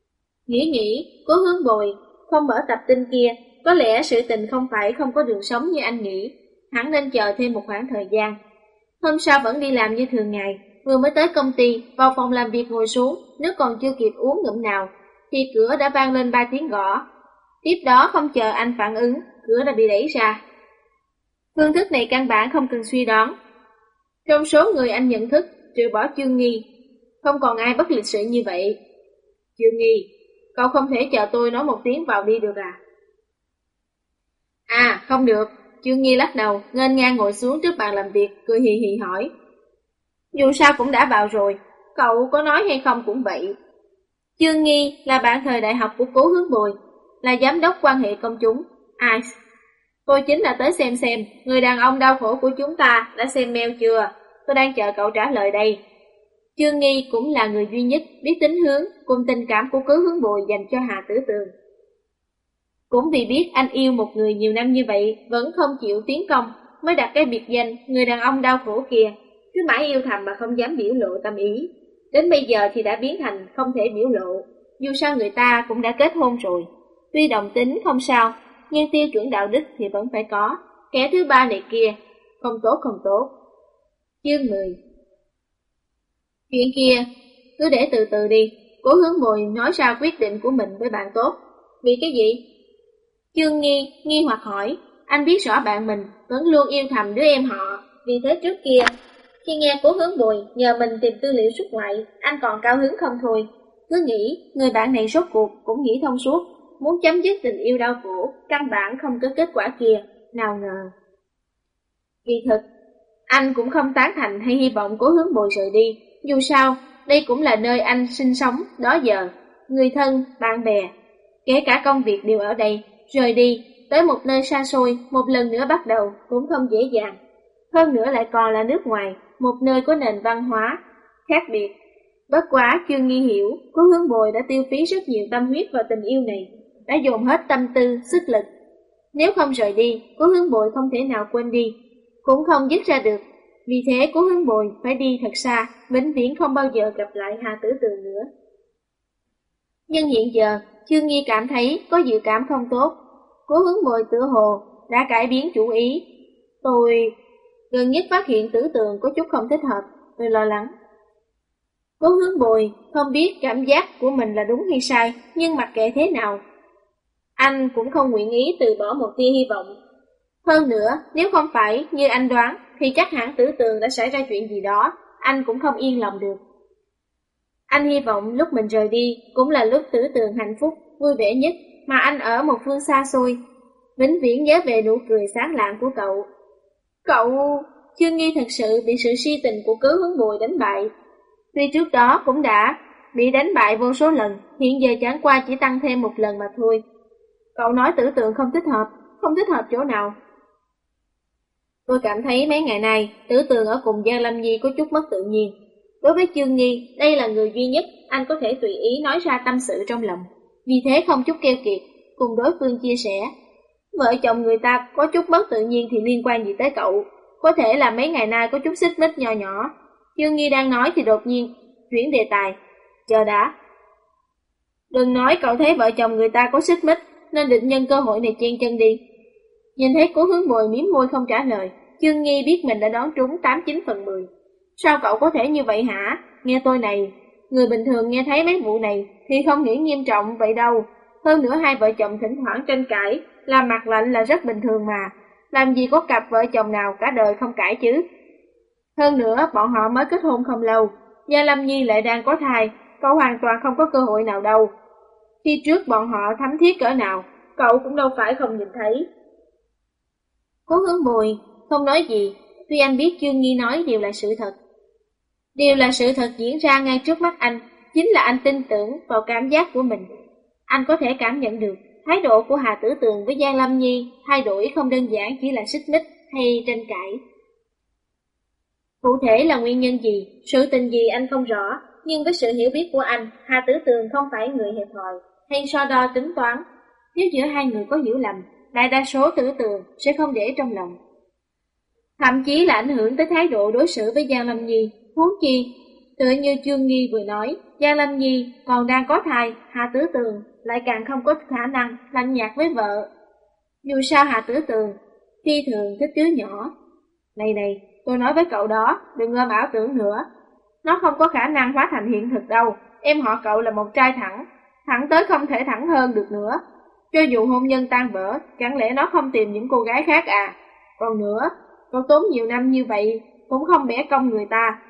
Speaker 1: Nghĩ, Cố Hướng Bồi không mở tập tin kia, có lẽ sự tình không phải không có đường sống như anh nghĩ, hẳn nên chờ thêm một khoảng thời gian. Hôm sau vẫn đi làm như thường ngày, vừa mới tới công ty, vào phòng làm việc ngồi xuống, nước còn chưa kịp uống ngụm nào, thì cửa đã vang lên 3 tiếng gõ. Tiếp đó không chờ anh phản ứng, cửa đã bị đẩy ra. Phương thức này căn bản không cần suy đoán. Trong số người anh nhận thức, trừ bỏ Chương Nghi, không còn ai bất lịch sự như vậy. Chương Nghi, cậu không thể chờ tôi nói một tiếng vào đi được à? À, không được. Chương Nghi lắc đầu, nghênh ngang ngồi xuống trước bàn làm việc, cười hì hì hỏi. Dù sao cũng đã vào rồi, cậu có nói hay không cũng vậy. Chương Nghi là bạn thời đại học của Cố Hướng Bồi, là giám đốc quan hệ công chúng. Ai? Tôi chính là tới xem người đàn ông đau khổ của chúng ta đã xem mail chưa? Tôi đang chờ cậu trả lời đây. Chương Nghi cũng là người duy nhất biết tính hướng cùng tình cảm của Cố Hướng Bồi dành cho Hà Tử Tường. Cũng vì biết anh yêu một người nhiều năm như vậy vẫn không chịu tiến công, mới đặt cái biệt danh người đàn ông đau khổ kia, cứ mãi yêu thầm mà không dám biểu lộ tâm ý. Đến bây giờ thì đã biến thành không thể biểu lộ, dù sao người ta cũng đã kết hôn rồi. Tuy đồng tính không sao, nhưng tiêu chuẩn đạo đức thì vẫn phải có, kẻ thứ ba này kia, không tốt. Chương 10. Chuyện kia, cứ để từ từ đi, Cố Hướng Bồi nói ra quyết định của mình với bạn tốt. Vì cái gì? Chương nghi hoặc hỏi, anh biết rõ bạn mình vẫn luôn yêu thầm đứa em họ, vì thế trước kia, khi nghe Cố Hướng Bồi nhờ mình tìm tư liệu xuất ngoại, anh còn cao hứng không thôi. Cứ nghĩ người bạn này rốt cuộc cũng nghĩ thông suốt, muốn chấm dứt tình yêu đau khổ, căn bản không có kết quả kia, nào ngờ. Kỳ thực, anh cũng không tán thành hay hy vọng Cố Hướng Bồi rời đi, dù sao, đây cũng là nơi anh sinh sống đó giờ, người thân, bạn bè, kể cả công việc đều ở đây, rời đi, tới một nơi xa xôi, một lần nữa bắt đầu cũng không dễ dàng. Hơn nữa lại còn là nước ngoài, một nơi có nền văn hóa khác biệt. Bất quá Chương Nghi hiểu, Cố Hướng Bồi đã tiêu phí rất nhiều tâm huyết vào tình yêu này, đã dồn hết tâm tư, sức lực. Nếu không rời đi, Cố Hướng Bồi không thể nào quên đi, cũng không dứt ra được. Vì thế Cố Hướng Bồi phải đi thật xa, vĩnh viễn không bao giờ gặp lại Hà Tử Tường nữa. Nhưng hiện giờ, Chương Nghi cảm thấy có dự cảm không tốt. Cố Hướng Bồi tựa hồ đã cải biến chủ ý. Tôi gần nhất phát hiện Tử Tường có chút không thích hợp, tôi lo lắng. Cố Hướng Bồi không biết cảm giác của mình là đúng hay sai, nhưng mặc kệ thế nào, anh cũng không nguyện ý từ bỏ một tia hy vọng. Hơn nữa, nếu không phải như anh đoán, thì chắc hẳn Tử Tường đã xảy ra chuyện gì đó, anh cũng không yên lòng được. Anh hy vọng lúc mình rời đi cũng là lúc Tử Tường hạnh phúc, vui vẻ nhất, mà anh ở một phương xa xôi, vĩnh viễn nhớ về nụ cười sáng lạng của cậu. Cậu... Chương Nghi thật sự bị sự si tình của Cố Hướng Bồi đánh bại. Tuy trước đó cũng đã bị đánh bại vô số lần, hiện giờ chẳng qua chỉ tăng thêm một lần mà thôi. Cậu nói Tử Tường không thích hợp, không thích hợp chỗ nào. Tôi cảm thấy mấy ngày nay, Tử Tường ở cùng Giang Lâm Nhi có chút mất tự nhiên. Đối với Chương Nhi, đây là người duy nhất anh có thể tùy ý nói ra tâm sự trong lòng. Vì thế không chút keo kiệt, cùng đối phương chia sẻ. Vợ chồng người ta có chút mất tự nhiên thì liên quan gì tới cậu? Có thể là mấy ngày nay có chút xích mích nho nhỏ. Chương Nhi đang nói thì đột nhiên chuyển đề tài. Chờ đã. Đừng nói cậu thấy vợ chồng người ta có xích mích, nên định nhân cơ hội này chen chân đi. Nhìn thấy Cố Hướng Bồi mím môi không trả lời, Chương Nhi biết mình đã đoán trúng 89/10. Sao cậu có thể như vậy hả? Nghe tôi này, người bình thường nghe thấy mấy vụ này thì không nghĩ nghiêm trọng vậy đâu. Hơn nữa hai vợ chồng thỉnh thoảng tranh cãi, làm mặt lạnh là rất bình thường mà. Làm gì có cặp vợ chồng nào cả đời không cãi chứ. Hơn nữa bọn họ mới kết hôn không lâu, Gia Lâm Nhi lại đang có thai, cậu hoàn toàn không có cơ hội nào đâu. Khi trước bọn họ thắm thiết cỡ nào, cậu cũng đâu phải không nhìn thấy. Cố Hướng Bồi không nói gì, tuy anh biết Chương Nhi nói đều là sự thật. Điều là sự thật diễn ra ngay trước mắt anh, chính là anh tin tưởng vào cảm giác của mình. Anh có thể cảm nhận được thái độ của Hà Tử Tường với Giang Lâm Nhi thay đổi không đơn giản chỉ là xích mích hay tranh cãi. Cụ thể là nguyên nhân gì, sự tình gì anh không rõ, nhưng với sự hiểu biết của anh, Hà Tử Tường không phải người hẹp hòi hay so đo tính toán. Nếu giữa hai người có hiểu lầm, đại đa số Tử Tường sẽ không để trong lòng. Thậm chí là ảnh hưởng tới thái độ đối xử với Giang Lâm Nhi. Huống chi, tựa như Chương Nhi vừa nói, Giang Lâm Nhi còn đang có thai, Hà Tử Tường lại càng không có khả năng lạnh nhạt với vợ. Dù sao Hà Tử Tường phi thường thích đứa nhỏ. Này, tôi nói với cậu đó, đừng ôm ảo tưởng nữa. Nó không có khả năng hóa thành hiện thực đâu. Em họ cậu là một trai thẳng, thẳng tới không thể thẳng hơn được nữa. Cho dù hôn nhân tan vỡ, chẳng lẽ nó không tìm những cô gái khác à? Còn nữa, cậu tốn nhiều năm như vậy cũng không bẻ công người ta.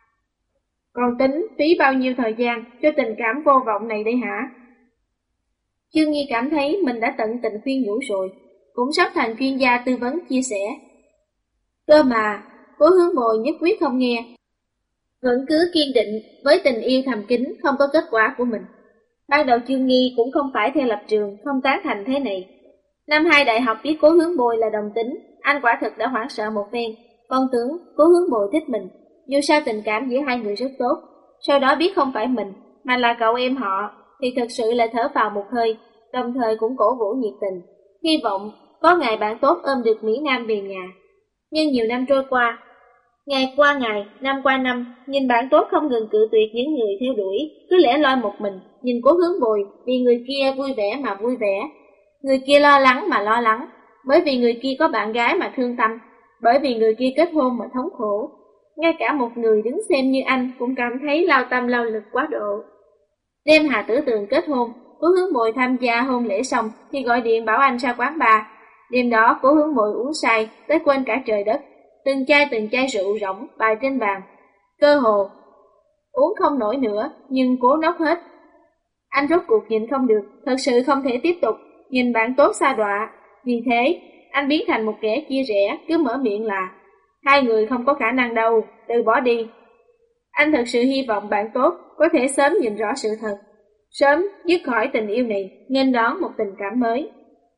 Speaker 1: Còn tính phí bao nhiêu thời gian cho tình cảm vô vọng này đây hả? Chương Nhi cảm thấy mình đã tận tình khuyên nhủ rồi, cũng sắp thành chuyên gia tư vấn chia sẻ. Cơ mà, Cố Hướng Bồi nhất quyết không nghe, vẫn cứ kiên định với tình yêu thầm kín không có kết quả của mình. Ban đầu Chương Nhi cũng không phải theo lập trường không tán thành thế này. Năm 2 đại học biết Cố Hướng Bồi là đồng tính, anh quả thực đã hoảng sợ một phen, con tưởng Cố Hướng Bồi thích mình. Dù sao tình cảm giữa hai người rất tốt, sau đó biết không phải mình, mà là cậu em họ, thì thật sự là thở vào một hơi, đồng thời cũng cổ vũ nhiệt tình, hy vọng có ngày bạn tốt ôm được Mỹ Nam về nhà. Nhưng nhiều năm trôi qua, ngày qua ngày, năm qua năm, nhìn bạn tốt không ngừng cự tuyệt những người theo đuổi, cứ lẻ loi một mình, nhìn Cố Hướng Bồi vì người kia vui vẻ mà vui vẻ, người kia lo lắng mà lo lắng, bởi vì người kia có bạn gái mà thương tâm, bởi vì người kia kết hôn mà thống khổ. Ngay cả một người đứng xem như anh cũng cảm thấy lao tâm lao lực quá độ. Đêm Hà Tử Tường kết hôn, Cố Hướng Bồi tham gia hôn lễ xong thì gọi điện bảo anh ra quán bar. Đêm đó Cố Hướng Bồi uống say tới quên cả trời đất, từng chai rượu rỗng bày trên bàn, cơ hồ uống không nổi nữa, nhưng cố nốc hết. Anh rốt cuộc nhịn không được, thật sự không thể tiếp tục nhìn bạn tốt sa đọa. Vì thế anh biến thành một kẻ chia rẽ, cứ mở miệng là hai người không có khả năng đâu, từ bỏ đi. Anh thật sự hy vọng bạn tốt có thể sớm nhìn rõ sự thật, sớm dứt khỏi tình yêu này, nghênh đón một tình cảm mới.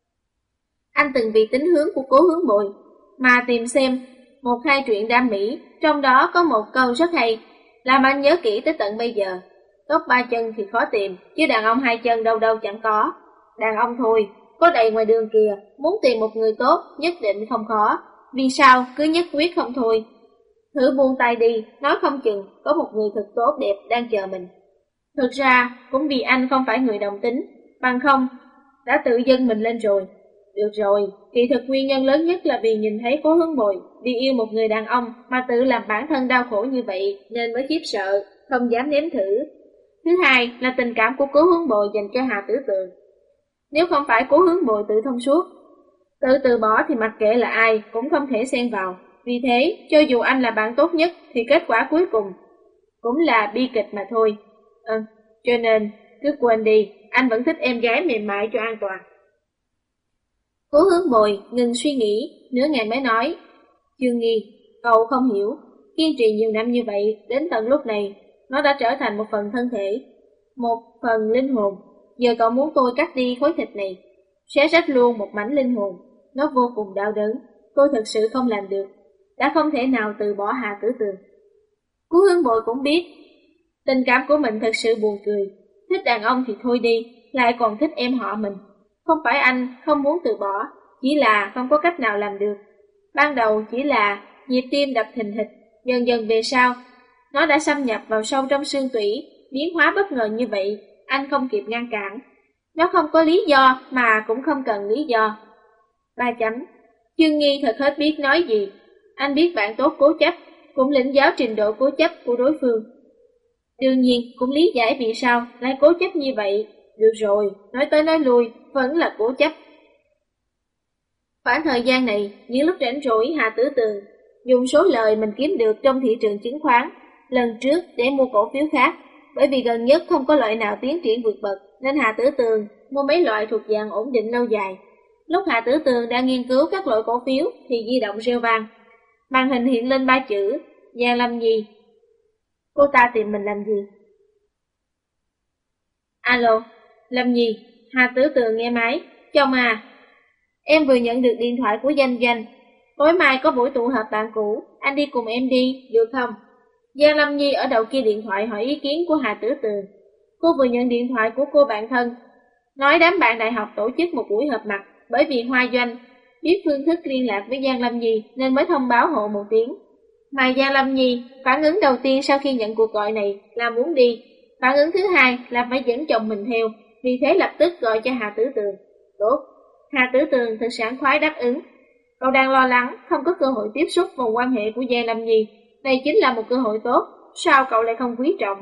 Speaker 1: Anh từng vì tính hướng của Cố Hướng Bồi mà tìm xem 1-2 truyện đam mỹ, trong đó có một câu rất hay, làm anh nhớ kỹ tới tận bây giờ. Tốt 3 chân thì khó tìm, chứ đàn ông 2 chân đâu đâu chẳng có. Đàn ông thôi, có đầy ngoài đường kìa, muốn tìm một người tốt nhất định không khó. Vì sao cứ nhất quyết không thôi? Thử buông tay đi, nói không chừng có một người thật tốt đẹp đang chờ mình. Thực ra cũng vì anh không phải người đồng tính, bằng không đã tự dâng mình lên rồi. Được rồi, kỳ thực nguyên nhân lớn nhất là vì nhìn thấy Cố Hướng Bồi vì yêu một người đàn ông mà tự làm bản thân đau khổ như vậy nên mới khiếp sợ, không dám nếm thử. Thứ hai là tình cảm của Cố Hướng Bồi dành cho Hà Tử Tường. Nếu không phải Cố Hướng Bồi tự thông suốt, tự từ bỏ thì mặc kệ là ai cũng không thể xen vào. Vì thế, cho dù anh là bạn tốt nhất thì kết quả cuối cùng cũng là bi kịch mà thôi. Cho nên, cứ quên đi, anh vẫn thích em gái mềm mại cho an toàn. Cố Hướng Bồi ngừng suy nghĩ, nửa ngày mới nói, Chương Nhi, cậu không hiểu, kiên trì nhiều năm như vậy, đến tận lúc này, nó đã trở thành một phần thân thể, một phần linh hồn. Giờ cậu muốn tôi cắt đi khối thịt này, xé rách luôn một mảnh linh hồn, Nó vô cùng đau đớn, cô thực sự không làm được, đã không thể nào từ bỏ Hà Tử Tường. Cố Hướng Bội cũng biết, tình cảm của mình thật sự buồn cười, thích đàn ông thì thôi đi, lại còn thích em họ mình. Không phải anh không muốn từ bỏ, chỉ là không có cách nào làm được. Ban đầu chỉ là nhịp tim đập thình thịch, dần dần về sau, nó đã xâm nhập vào sâu trong xương tủy, biến hóa bất ngờ như vậy, anh không kịp ngăn cản. Nó không có lý do mà cũng không cần lý do. 3 chấm. Chương Nghi thật hết biết nói gì. Anh biết bạn tốt cố chấp, cũng lĩnh giáo trình độ cố chấp của đối phương. Đương nhiên cũng lý giải vì sao lại cố chấp như vậy. Được rồi, nói tới nói lui, vẫn là cố chấp. Khoảng thời gian này, những lúc rảnh rỗi Hà Tử Tường dùng số lời mình kiếm được trong thị trường chứng khoán lần trước để mua cổ phiếu khác. Bởi vì gần nhất không có loại nào tiến triển vượt bậc, nên Hà Tử Tường mua mấy loại thuộc dạng ổn định lâu dài. Lúc Hà Tử Tường đang nghiên cứu các loại cổ phiếu thì di động reo vang. Màn hình hiện lên 3 chữ Giang Lâm Nhi. Cô ta tìm mình làm gì? Alo, Lâm Nhi. Hà Tử Tường nghe máy. Chồng à, em vừa nhận được điện thoại của Danh Danh. Tối mai có buổi tụ họp bạn cũ, anh đi cùng em đi, được không? Giang Lâm Nhi ở đầu kia điện thoại hỏi ý kiến của Hà Tử Tường. Cô vừa nhận điện thoại của cô bạn thân, nói đám bạn đại học tổ chức một buổi họp mặt, bởi vì Hoa Doanh biết phương thức liên lạc với Giang Lâm Nhi nên mới thông báo hộ một tiếng. Mà Giang Lâm Nhi, phản ứng đầu tiên sau khi nhận cuộc gọi này là muốn đi, phản ứng thứ hai là phải dẫn chồng mình theo, vì thế lập tức gọi cho Hà Tử Tường. Tốt, Hà Tử Tường thật sảng khoái đáp ứng. Cậu đang lo lắng không có cơ hội tiếp xúc vào quan hệ của Giang Lâm Nhi, đây chính là một cơ hội tốt, sao cậu lại không quý trọng?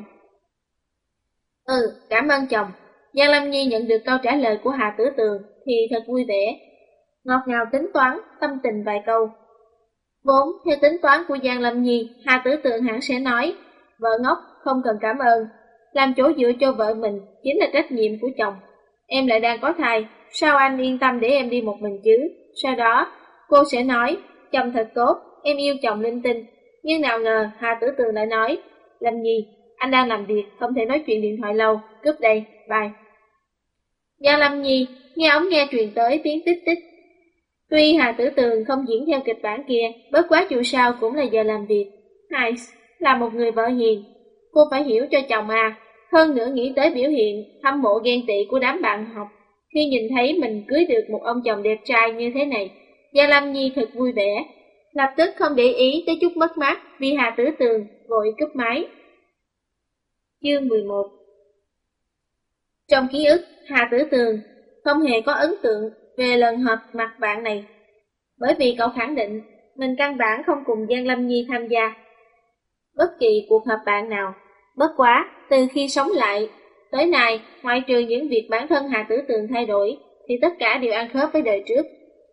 Speaker 1: Cảm ơn chồng. Giang Lâm Nhi nhận được câu trả lời của Hà Tử Tường thì thật vui vẻ, ngọt ngào tính toán, tâm tình vài câu. Vốn theo tính toán của Giang Lâm Nhi, Hà Tử Tường hẳn sẽ nói, vợ ngốc không cần cảm ơn, làm chỗ dựa cho vợ mình chính là trách nhiệm của chồng. Em lại đang có thai, sao anh yên tâm để em đi một mình chứ? Sau đó, cô sẽ nói, chồng thật tốt, em yêu chồng linh tinh. Nhưng nào ngờ Hà Tử Tường lại nói, Lâm Nhi, anh đang làm việc, không thể nói chuyện điện thoại lâu, cúp đây, bye. Giang Lâm Nhi nghe ống nghe truyền tới tiếng tích tích. Tuy Hà Tử Tường không diễn theo kịch bản kia, bất quá dù sao cũng là giờ làm việc. Hai, là một người vợ hiền, cô phải hiểu cho chồng à. Hơn nữa nghĩ tới biểu hiện hâm mộ ghen tị của đám bạn học khi nhìn thấy mình cưới được một ông chồng đẹp trai như thế này. Giang Lâm Nhi thật vui vẻ, lập tức không để ý tới chút mất mát vì Hà Tử Tường vội cúp máy. Chương 11. Trong ký ức, Hà Tử Tường không hề có ấn tượng về lần họp mặt bạn này, bởi vì cậu khẳng định mình căn bản không cùng Giang Lâm Nhi tham gia bất kỳ cuộc họp bạn nào. Bất quá, từ khi sống lại tới nay, ngoại trừ những việc bản thân Hà Tử Tường thay đổi, thì tất cả đều ăn khớp với đời trước.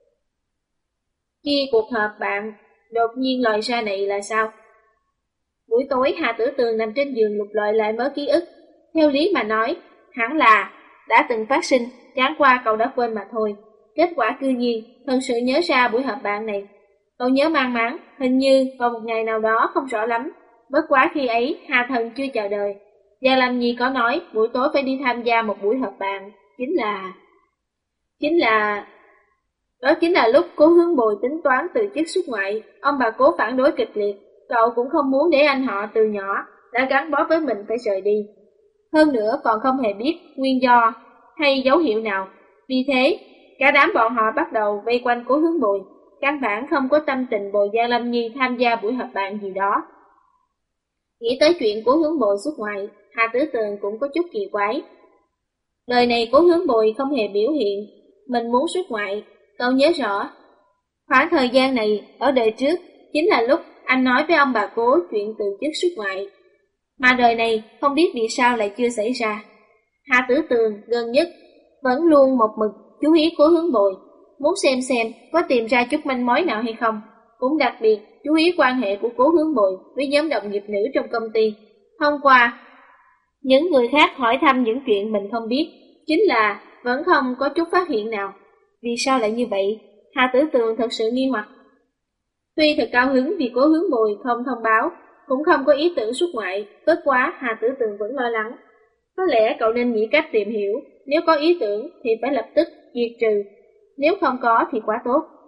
Speaker 1: Khi cuộc họp bạn đột nhiên lòi ra này là sao? Buổi tối Hà Tử Tường nằm trên giường lục lọi lại mớ ký ức. Theo lý mà nói, hẳn là đã từng phát sinh, chẳng qua cậu đã quên mà thôi. Kết quả cư nhiên, thật sự nhớ ra buổi họp bạn này. Cậu nhớ mang máng, hình như vào một ngày nào đó không rõ lắm. Bất quá khi ấy, Hà Thần chưa chờ đời. Giang Lâm Nhi có nói buổi tối phải đi tham gia một buổi họp bạn. Đó chính là lúc Cố Hướng Bồi tính toán từ chức xuất ngoại. Ông bà Cố phản đối kịch liệt. Cậu cũng không muốn để anh họ từ nhỏ đã gắn bó với mình phải rời đi. Hơn nữa còn không hề biết nguyên do hay dấu hiệu nào. Vì thế, cả đám bọn họ bắt đầu vây quanh Cố Hướng Bồi, căn bản không có tâm tình bồi Giang Lâm Nhi tham gia buổi họp bạn gì đó. Nghĩ tới chuyện Cố Hướng Bồi xuất ngoại, Hà Tử Tường cũng có chút kỳ quái. Đời này Cố Hướng Bồi không hề biểu hiện mình muốn xuất ngoại. Cậu nhớ rõ, khoảng thời gian này ở đời trước chính là lúc anh nói với ông bà Cố chuyện từ chức xuất ngoại. Mà đời này không biết vì sao lại chưa xảy ra. Hà Tử Tường gần nhất vẫn luôn một mực chú ý Cố Hướng Bồi, muốn xem có tìm ra chút manh mối nào hay không. Cũng đặc biệt chú ý quan hệ của Cố Hướng Bồi với nhóm đồng nghiệp nữ trong công ty. Hôm qua, những người khác hỏi thăm những chuyện mình không biết, chính là vẫn không có chút phát hiện nào. Vì sao lại như vậy? Hà Tử Tường thật sự nghi hoặc. Tuy thật cao hứng vì Cố Hướng Bồi không thông báo, cũng không có ý tưởng xuất ngoại, bất quá Hà Tử Tường vẫn lo lắng. Có lẽ cậu nên nghĩ cách tìm hiểu, nếu có ý tưởng thì phải lập tức diệt trừ, nếu không có thì quá tốt.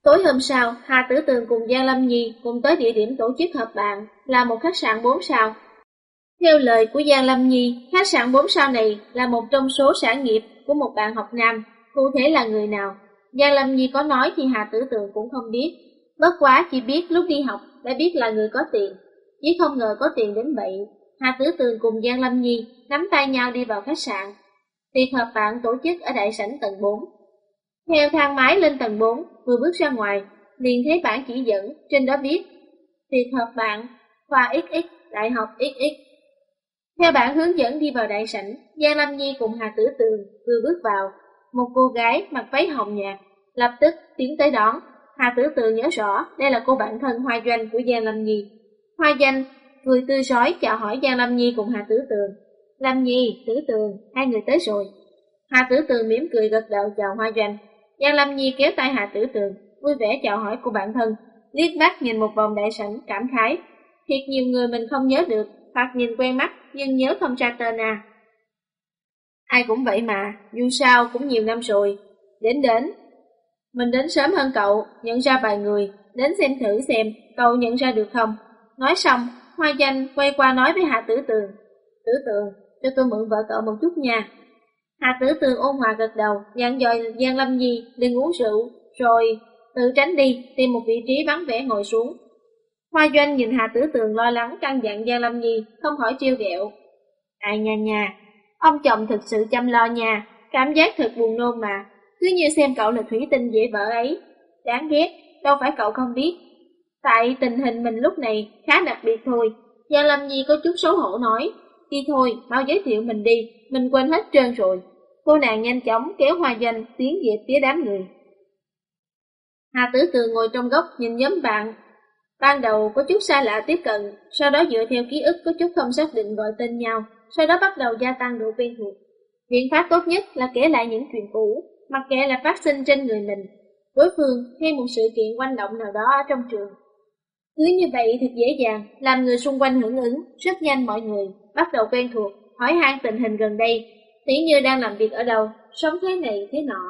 Speaker 1: Tối hôm sau, Hà Tử Tường cùng Giang Lâm Nhi cùng tới địa điểm tổ chức họp bàn là một khách sạn 4 sao. Theo lời của Giang Lâm Nhi, khách sạn 4 sao này là một trong số sản nghiệp của một bạn học nam, cụ thể là người nào. Giang Lâm Nhi có nói thì Hà Tử Tường cũng không biết, bất quá chỉ biết lúc đi học đã biết là người có tiền, chỉ không ngờ có tiền đến vậy. Hà Tử Tường cùng Giang Lâm Nhi nắm tay nhau đi vào khách sạn. Tiệc họp bạn tổ chức ở đại sảnh tầng 4. Theo thang máy lên tầng 4, vừa bước ra ngoài, liền thấy bảng chỉ dẫn, trên đó viết tiệc họp bạn, khoa XX, đại học XX. Theo bảng hướng dẫn đi vào đại sảnh, Giang Lâm Nhi cùng Hà Tử Tường vừa bước vào, một cô gái mặc váy hồng nhạt, lập tức tiến tới đón. Hà Tử Tường nhớ rõ đây là cô bạn thân Hoa Doanh của Giang Lâm Nhi. Hoa Doanh cười tươi rói chào hỏi Giang Lâm Nhi cùng Hà Tử Tường. Lâm Nhi, Tử Tường, hai người tới rồi. Hà Tử Tường mỉm cười gật đầu chào Hoa Doanh. Giang Lâm Nhi kéo tay Hà Tử Tường, vui vẻ chào hỏi cô bạn thân, liếc mắt nhìn một vòng đại sảnh cảm khái. Thiệt nhiều người mình không nhớ được, hoặc nhìn quen mắt nhưng nhớ không ra tên à. Ai cũng vậy mà, dù sao cũng nhiều năm rồi. Đến, mình đến sớm hơn cậu, nhận ra vài người, đến xem thử xem, cậu nhận ra được không? Nói xong, Hoa Doanh quay qua nói với Hà Tử Tường. Tử Tường, cho tôi mượn vợ cậu một chút nha. Hà Tử Tường ôn hòa gật đầu, dặn dò Giang Lâm Nhi đừng uống rượu, rồi tự tránh đi, tìm một vị trí vắng vẻ ngồi xuống. Hoa Doanh nhìn Hà Tử Tường lo lắng căn dặn Giang Lâm Nhi, không khỏi trêu ghẹo. Ai nha, ông chồng thực sự chăm lo nha, cảm giác thật buồn nôn mà, cứ như xem cậu là thủy tinh dễ vỡ ấy. Đáng ghét, đâu phải cậu không biết. Tại tình hình mình lúc này khá đặc biệt thôi, Giang Lâm Nhi có chút xấu hổ nói. Đi thôi, mau giới thiệu mình đi, mình quên hết trơn rồi. Cô nàng nhanh chóng kéo Hoa Doanh tiến về phía đám người. Hà Tử Tường ngồi trong góc nhìn nhóm bạn. Ban đầu có chút xa lạ tiếp cận, sau đó dựa theo ký ức có chút không xác định gọi tên nhau, sau đó bắt đầu gia tăng độ quen thuộc. Biện pháp tốt nhất là kể lại những chuyện cũ, mặc kệ là phát sinh trên người mình, đối phương hay một sự kiện quanh động nào đó ở trong trường. Cứ như vậy thật dễ dàng, làm người xung quanh hưởng ứng, rất nhanh mọi người bắt đầu quen thuộc, hỏi han tình hình gần đây, tỉ như đang làm việc ở đâu, sống thế này thế nọ.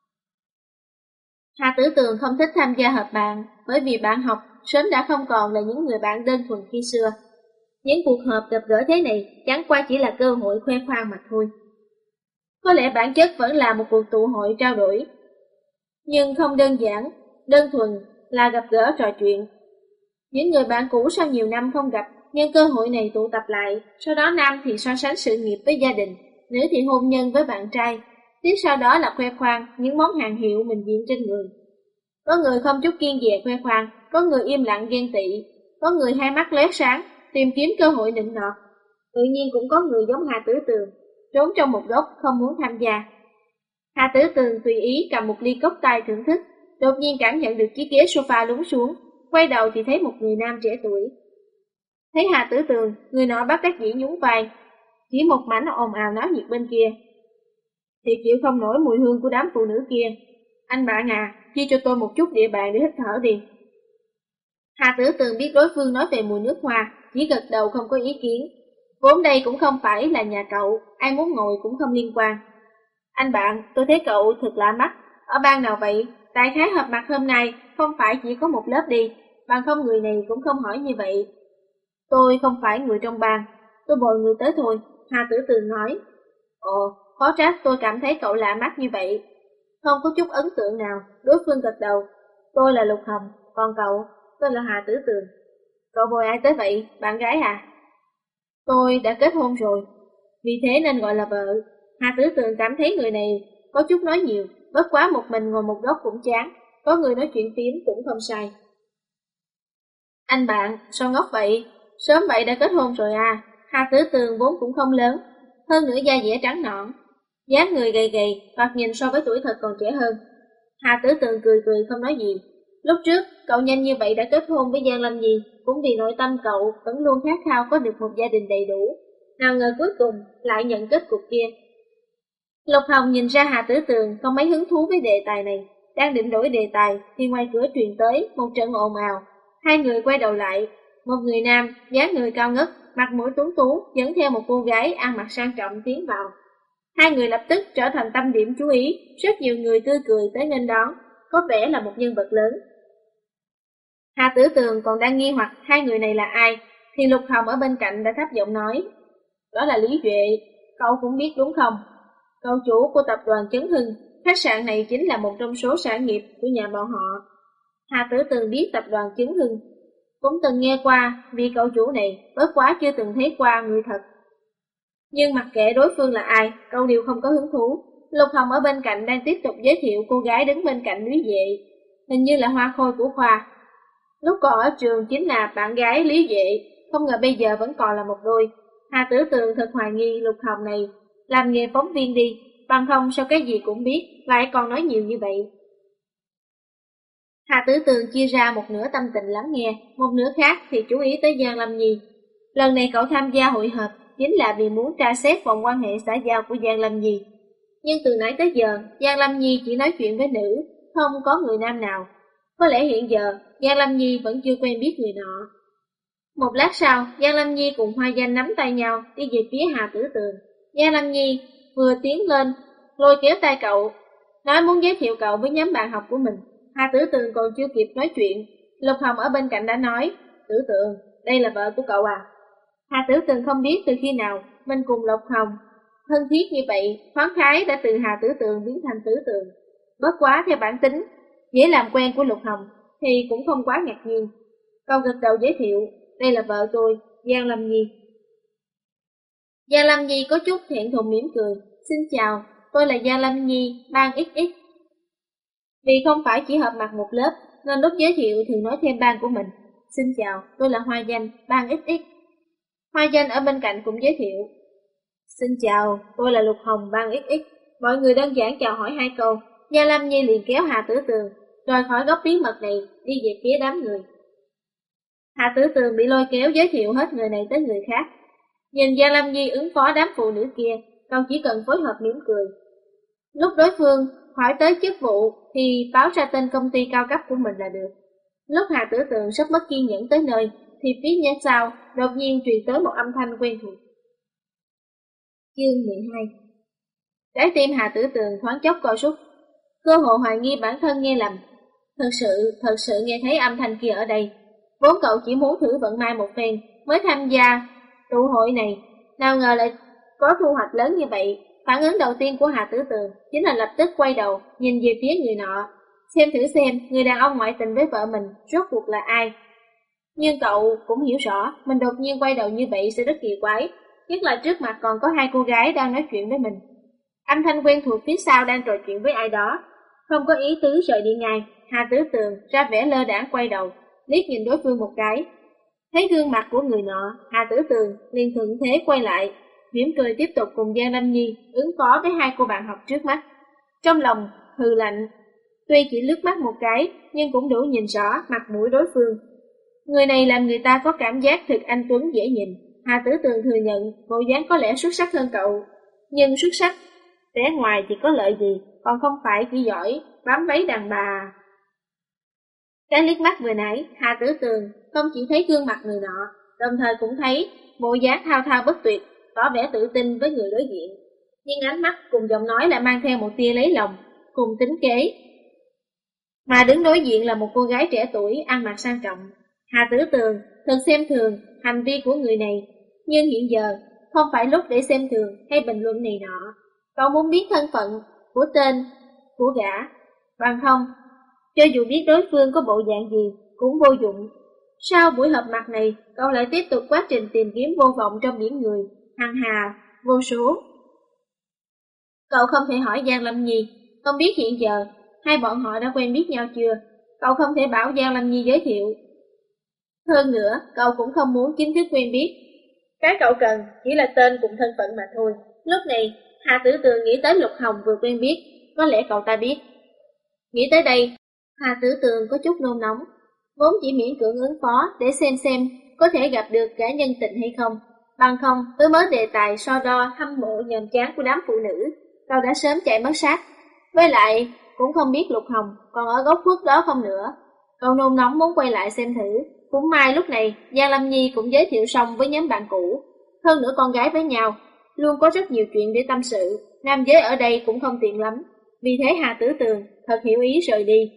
Speaker 1: Hà Tử Tường không thích tham gia họp bàn, bởi vì bạn học sớm đã không còn là những người bạn đơn thuần khi xưa. Những cuộc họp gặp gỡ thế này chẳng qua chỉ là cơ hội khoe khoang mà thôi. Có lẽ bản chất vẫn là một cuộc tụ hội trao đổi, nhưng không đơn giản, đơn thuần là gặp gỡ trò chuyện. Những người bạn cũ sau nhiều năm không gặp, nhân cơ hội này tụ tập lại, sau đó nam thì so sánh sự nghiệp với gia đình, nữ thì hôn nhân với bạn trai, tiếp sau đó là khoe khoang những món hàng hiệu mình diện trên người. Có người không chút kiêng dè khoe khoang, có người im lặng ghen tị, có người hai mắt lóe sáng, tìm kiếm cơ hội nịnh nọt. Tự nhiên cũng có người giống Hà Tử Tường, trốn trong một góc không muốn tham gia. Hà Tử Tường tùy ý cầm một ly cốc tai thưởng thức, đột nhiên cảm nhận được chiếc ghế sofa lún xuống, quay đầu thì thấy một người nam trẻ tuổi. Thấy Hà Tử Tường, người nọ bắt đắc dĩ nhún vai, chỉ một mảnh ồn ào náo nhiệt bên kia. Thì chịu không nổi mùi hương của đám phụ nữ kia. Anh bạn à, chia cho tôi một chút địa bàn để hít thở đi. Hà Tử Tường biết đối phương nói về mùi nước hoa, chỉ gật đầu không có ý kiến. Vốn đây cũng không phải là nhà cậu, ai muốn ngồi cũng không liên quan. Anh bạn, tôi thấy cậu thật lạ mắt, ở ban nào vậy? Đại khái họp mặt hôm nay không phải chỉ có một lớp đi, bằng không người này cũng không hỏi như vậy. Tôi không phải người trong ban, tôi bồi người tới thôi, Hà Tử Tường nói. Ồ, khó trách tôi cảm thấy cậu lạ mắt như vậy. Không có chút ấn tượng nào, đối phương gật đầu. Tôi là Lục Hồng, còn cậu, tôi là Hà Tử Tường. Cậu bồi ai tới vậy, bạn gái à? Tôi đã kết hôn rồi, vì thế nên gọi là vợ. Hà Tử Tường cảm thấy người này có chút nói nhiều, bất quá một mình ngồi một góc cũng chán, có người nói chuyện phím cũng không sai. Anh bạn, sao ngốc vậy? Sớm vậy đã kết hôn rồi à? Hà Tử Tường vốn cũng không lớn, hơn nữa da dẻ trắng nõn, dáng người gầy gầy, thoạt nhìn so với tuổi thật còn trẻ hơn. Hà Tử Tường cười cười không nói gì. Lúc trước, cậu nhanh như vậy đã kết hôn với Giang Lâm Nhi, cũng vì nội tâm cậu vẫn luôn khát khao có được một gia đình đầy đủ. Nào ngờ cuối cùng lại nhận kết cục kia. Lục Hồng nhìn ra Hà Tử Tường không mấy hứng thú với đề tài này, đang định đổi đề tài thì ngoài cửa truyền tới một trận ồn ào. Hai người quay đầu lại, một người nam, dáng người cao ngất, mặt mũi tuấn tú, dẫn theo một cô gái ăn mặc sang trọng tiến vào. Hai người lập tức trở thành tâm điểm chú ý, rất nhiều người tươi cười tới nghênh đón. có vẻ là một nhân vật lớn. Hà Tử Tường còn đang nghi hoặc hai người này là ai, thì Lục Hồng ở bên cạnh đã thấp giọng nói, đó là Lý Duệ, cậu cũng biết đúng không? Cậu chủ của tập đoàn Chấn Hưng, khách sạn này chính là một trong số sản nghiệp của nhà bọn họ. Hà Tử Tường biết tập đoàn Chấn Hưng, cũng từng nghe qua vì cậu chủ này, bất quá chưa từng thấy qua người thật. Nhưng mặc kệ đối phương là ai, cậu đều không có hứng thú. Lục Hồng ở bên cạnh đang tiếp tục giới thiệu cô gái đứng bên cạnh Lý Duệ, hình như là hoa khôi của khoa. Lúc còn ở trường chính là bạn gái Lý Duệ, không ngờ bây giờ vẫn còn là một đôi. Hà Tử Tường thật hoài nghi Lục Hồng này làm nghề phóng viên đi, bằng không sao cái gì cũng biết, lại còn nói nhiều như vậy. Hà Tử Tường chia ra một nửa tâm tình lắng nghe, một nửa khác thì chú ý tới Giang Lâm Nhi. Lần này cậu tham gia hội họp chính là vì muốn tra xét vòng quan hệ xã giao của Giang Lâm Nhi. Nhưng từ nãy tới giờ, Giang Lâm Nhi chỉ nói chuyện với nữ, không có người nam nào. Có lẽ hiện giờ, Giang Lâm Nhi vẫn chưa quen biết người nọ. Một lát sau, Giang Lâm Nhi cùng Hoa Danh nắm tay nhau đi về phía Hà Tử Tường. Giang Lâm Nhi vừa tiến lên, lôi kéo tay cậu, nói muốn giới thiệu cậu với nhóm bạn học của mình. Hà Tử Tường còn chưa kịp nói chuyện, Lục Hồng ở bên cạnh đã nói, Tử Tường, đây là vợ của cậu à? Hà Tử Tường không biết từ khi nào mình cùng Lục Hồng thân thiết như vậy, thoáng khái đã từ Hà Tử Tường biến thành Tử Tường. Bất quá theo bản tính dễ làm quen của Lục Hồng thì cũng không quá ngạc nhiên. Cậu gật đầu giới thiệu, đây là vợ tôi, Giang Lâm Nhi. Giang Lâm Nhi có chút thẹn thùng mỉm cười, xin chào, tôi là Giang Lâm Nhi, ban XX. Vì không phải chỉ họp mặt một lớp, nên lúc giới thiệu thường nói thêm ban của mình. Xin chào, tôi là Hoa Danh, ban XX. Hoa Danh ở bên cạnh cũng giới thiệu. Xin chào, tôi là Lục Hồng, ban XX. Mọi người đơn giản chào hỏi hai câu, Giang Lâm Nhi liền kéo Hà Tử Tường rời khỏi góc bí mật này, đi về phía đám người. Hà Tử Tường bị lôi kéo giới thiệu hết người này tới người khác. Nhìn Giang Lâm Nhi ứng phó đám phụ nữ kia, cậu chỉ cần phối hợp mỉm cười. Lúc đối phương hỏi tới chức vụ thì báo ra tên công ty cao cấp của mình là được. Lúc Hà Tử Tường sắp mất kiên nhẫn tới nơi, thì phía nhà sau đột nhiên truyền tới một âm thanh quen thuộc. Chương 12. Trái tim Hà Tử Tường thoáng chốc co rút, cơ hội hoài nghi bản thân nghe lầm. Thật sự nghe thấy âm thanh kia ở đây. Vốn cậu chỉ muốn thử vận may một phen mới tham gia tụ hội này, nào ngờ lại có thu hoạch lớn như vậy. Phản ứng đầu tiên của Hà Tử Tường chính là lập tức quay đầu nhìn về phía người nọ, xem người đàn ông ngoại tình với vợ mình rốt cuộc là ai. Nhưng cậu cũng hiểu rõ mình đột nhiên quay đầu như vậy sẽ rất kỳ quái, nhất là trước mặt còn có hai cô gái đang nói chuyện với mình. Âm thanh quen thuộc phía sau đang trò chuyện với ai đó, không có ý tứ rời đi ngay. Hà Tử Tường ra vẻ lơ đãng quay đầu, liếc nhìn đối phương một cái. Thấy gương mặt của người nọ, Hà Tử Tường liền thuận thế quay lại, mỉm cười tiếp tục cùng Giang Lâm Nhi ứng phó với hai cô bạn học trước mắt. Trong lòng hừ lạnh, tuy chỉ lướt mắt một cái nhưng cũng đủ nhìn rõ mặt mũi đối phương. Người này làm người ta có cảm giác thực anh tuấn dễ nhìn. Hà Tử Tường thừa nhận bộ dáng có lẽ xuất sắc hơn cậu, nhưng xuất sắc vẻ ngoài thì có lợi gì, còn không phải chỉ giỏi bám váy đàn bà. Cái liếc mắt vừa nãy, Hà Tử Tường không chỉ thấy gương mặt người nọ, đồng thời cũng thấy bộ dáng thao thao bất tuyệt, tỏ vẻ tự tin với người đối diện. Nhưng ánh mắt cùng giọng nói lại mang theo một tia lấy lòng, cùng tính kế. Mà đứng đối diện là một cô gái trẻ tuổi ăn mặc sang trọng. Hà Tử Tường thường xem thường hành vi của người này, nhưng hiện giờ không phải lúc để xem thường hay bình luận này nọ. Cậu muốn biết thân phận của tên của gã, bằng không, cho dù biết đối phương có bộ dạng gì cũng vô dụng. Sau buổi họp mặt này, cậu lại tiếp tục quá trình tìm kiếm vô vọng trong biển người, hằng hà, vô số. Cậu không thể hỏi Giang Lâm Nhi, không biết hiện giờ hai bọn họ đã quen biết nhau chưa. Cậu không thể bảo Giang Lâm Nhi giới thiệu. Hơn nữa, cậu cũng không muốn chính thức quen biết. Cái cậu cần chỉ là tên cùng thân phận mà thôi. Lúc này, Hà Tử Tường nghĩ tới Lục Hồng vừa quen biết, có lẽ cậu ta biết. Nghĩ tới đây, Hà Tử Tường có chút nôn nóng, vốn chỉ miễn cưỡng ứng phó để xem có thể gặp được cả nhân tình hay không. Bằng không, với mớ đề tài so đo hâm mộ nhàm chán của đám phụ nữ, cậu đã sớm chạy mất xác. Với lại, cũng không biết Lục Hồng còn ở góc khuất đó không nữa. Cậu nôn nóng muốn quay lại xem thử. Cũng may lúc này, Giang Lâm Nhi cũng giới thiệu xong với nhóm bạn cũ. Hơn nữa con gái với nhau, luôn có rất nhiều chuyện để tâm sự. Nam giới ở đây cũng không tiện lắm. Vì thế Hà Tử Tường thật hiểu ý rời đi,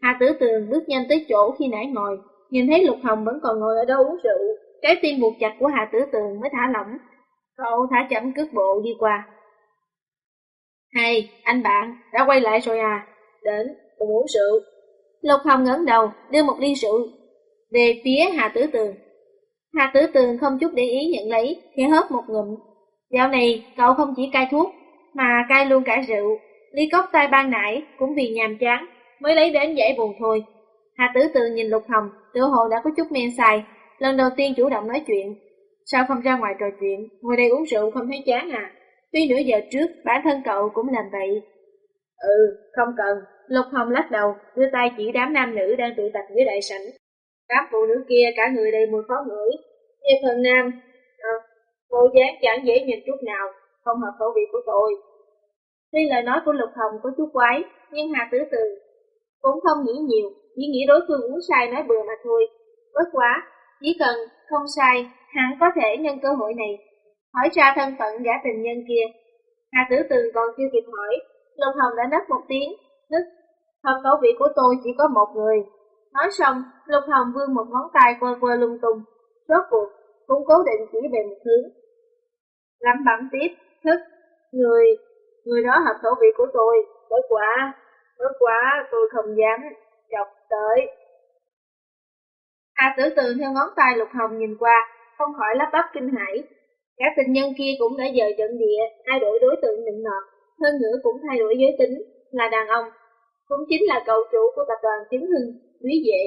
Speaker 1: Hà Tử Tường bước nhanh tới chỗ khi nãy ngồi, nhìn thấy Lục Hồng vẫn còn ngồi ở đó uống rượu, trái tim buộc chặt của Hà Tử Tường mới thả lỏng. Cậu thả chậm cước bộ đi qua. Hay, anh bạn, đã quay lại rồi à? Đến, cùng uống rượu. Lục Hồng ngẩng đầu, đưa một ly rượu về phía Hà Tử Tường. Hà Tử Tường không chút để ý nhận lấy, khẽ hớp một ngụm. Dạo này, cậu không chỉ cai thuốc, mà cai luôn cả rượu. Ly cốc tai ban nãy cũng vì nhàm chán, mới lấy đến giải buồn thôi. Hà Tử Tường nhìn Lục Hồng, tựa hồ đã có chút men say, lần đầu tiên chủ động nói chuyện. Sao không ra ngoài trò chuyện, ngồi đây uống rượu không thấy chán à? Tuy nửa giờ trước, bản thân cậu cũng làm vậy. Không cần. Lục Hồng lắc đầu, đưa tay chỉ đám nam nữ đang tụ tập dưới đại sảnh. Đám phụ nữ kia cả người đầy mùi khó ngửi. Về phần nam, bộ dáng chẳng dễ nhìn chút nào, không hợp khẩu vị của tôi. Tuy lời nói của Lục Hồng có chút quái, nhưng Hà Tử Tường cũng không nghĩ nhiều, chỉ nghĩ đối phương uống say nói bừa mà thôi. Bất quá, chỉ cần không sai, hắn có thể nhân cơ hội này hỏi ra thân phận gã tình nhân kia. Hà Tử Tường còn chưa kịp hỏi, Lục Hồng đã đáp một tiếng, tức hợp khẩu vị của tôi chỉ có một người. Nói xong, Lục Hồng vươn một ngón tay quơ quơ lung tung, rốt cuộc cũng cố định chỉ về một hướng. Lẩm bẩm tiếp, thức, người đó hợp khẩu vị của tôi, bất quá tôi không dám chọc tới. Hà Tử Tường theo ngón tay Lục Hồng nhìn qua, không khỏi lắp bắp kinh hãi. Cả tình nhân kia cũng đã dời trận địa, thay đổi đối tượng nịnh nọt, hơn nữa cũng thay đổi giới tính, là đàn ông, cũng chính là cậu chủ của tập đoàn Chứng Hưng, Lý Vệ.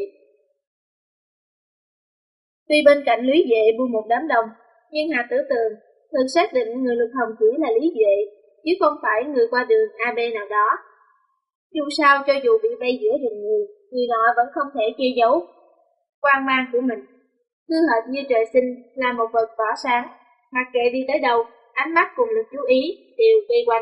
Speaker 1: Tuy bên cạnh Lý Vệ buông một đám đông, nhưng Hà Tử Tường thường xác định người Lục Hồng chỉ là Lý Vệ, chứ không phải người qua đường AB nào đó. Dù sao cho dù bị vây giữa rừng người nọ vẫn không thể che giấu quan mang của mình. Cứ hệt như trời sinh là một vật tỏa sáng, mặc kệ đi tới đâu, ánh mắt cùng lực chú ý đều vây quanh.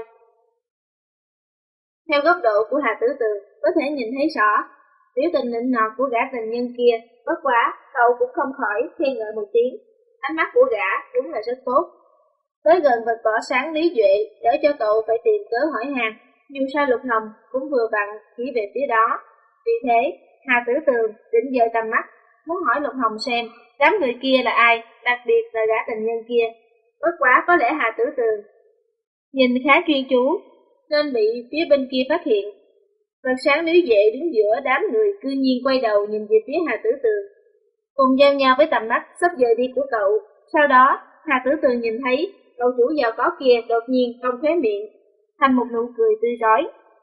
Speaker 1: Theo góc độ của Hà Tử Tường, có thể nhìn thấy rõ biểu tình nịnh nọt của gã tình nhân kia, bất quá cậu cũng không khỏi khen ngợi một tiếng. Ánh mắt của gã đúng là rất tốt. Tới gần vật tỏa sáng Lý Duệ, để cho cậu phải tìm cớ hỏi hàng, dù sao Lục Hồng cũng vừa vặn chỉ về phía đó. Vì thế, Hà Tử Tường định dời tầm mắt, muốn hỏi Lục Hồng xem đám người kia là ai, đặc biệt là gã tình nhân kia. Bất quá có lẽ Hà Tử Tường nhìn khá chuyên chú, nên bị phía bên kia phát hiện. Vật sáng Lý Duệ đứng giữa đám người cư nhiên quay đầu nhìn về phía Hà Tử Tường, cùng giao nhau với tầm mắt sắp rời đi của cậu. Sau đó, Hà Tử Tường nhìn thấy cậu chủ giàu có kia đột nhiên cong khóe miệng, thành một nụ cười tươi rói.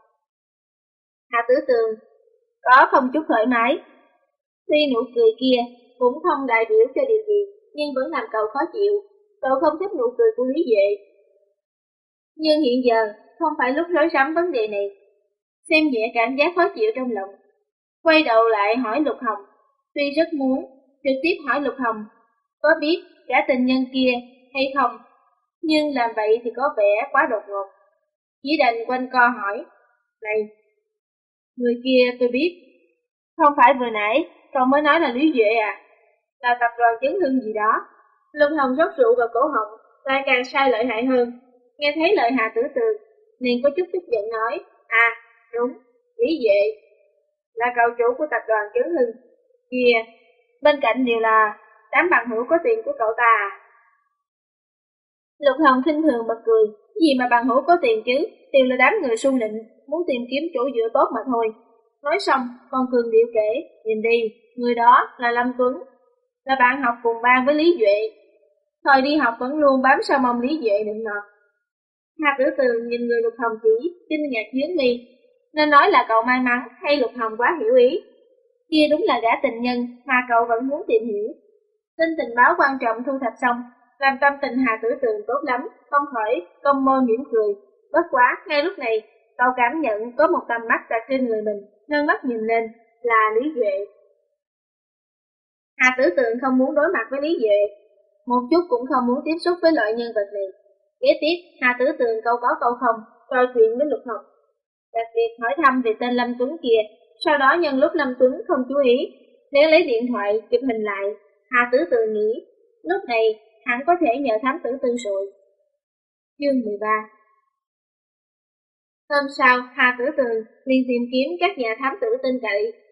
Speaker 1: Hà Tử Tường có không chút thoải mái. Tuy nụ cười kia cũng không đại biểu cho điều gì, nhưng vẫn làm cậu khó chịu. Cậu không thích nụ cười của Lý Duệ. Nhưng hiện giờ không phải lúc rối rắm vấn đề này. Xem nhẹ cảm giác khó chịu trong lòng, quay đầu lại hỏi Lục Hồng. Tuy rất muốn trực tiếp hỏi Lục Hồng có biết gã tình nhân kia hay không, nhưng làm vậy thì có vẻ quá đột ngột. Chỉ đành quanh co hỏi, này, người kia tôi biết, không phải vừa nãy cậu mới nói là Lý Duệ à, là tập đoàn Chứng Hưng gì đó. Lục Hồng rót rượu vào cổ họng, lại càng sai lợi hại hơn. Nghe thấy lời Hà Tử Tường, liền có chút tức giận nói, à, đúng, Lý Duệ là cậu chủ của tập đoàn Chứng Hưng. Kìa, bên cạnh đều là đám bằng hữu có tiền của cậu ta à. Lục Hồng khinh thường bật cười, gì mà bằng hữu có tiền chứ, đều là đám người xu nịnh, muốn tìm kiếm chỗ dựa tốt mà thôi. Nói xong, còn cường điệu kể, nhìn đi, người đó là Lâm Tuấn, là bạn học cùng ban với Lý Duệ. Thời đi học vẫn luôn bám sau mông Lý Duệ nịnh nọt. Hà Tử Tường nhìn người Lục Hồng chỉ, kinh ngạc nhướng mi, nên nói là cậu may mắn hay Lục Hồng quá hiểu ý. Kia đúng là gã tình nhân mà cậu vẫn muốn tìm hiểu. Tin tình báo quan trọng thu thập xong, làm tâm tình Hà Tử Tường tốt lắm, không khỏi cong môi mỉm cười. Bất quá, ngay lúc này, cậu cảm nhận có một tầm mắt đặt trên người mình, nâng mắt nhìn lên, là Lý Duệ. Hà Tử Tường không muốn đối mặt với Lý Duệ, một chút cũng không muốn tiếp xúc với loại nhân vật này. Kế tiếp, Hà Tử Tường câu có câu không, trò chuyện với Lục Hồng. Đặc biệt hỏi thăm về tên Lâm Tuấn kia, sau đó nhân lúc Lâm Tuấn không chú ý, nếu lấy điện thoại chụp hình lại, Hà Tử Tường nghĩ, lúc này hắn có thể nhờ thám tử tư rồi. Chương 13. Hôm sau, Hà Tử Tường liền tìm kiếm các nhà thám tử tin cậy,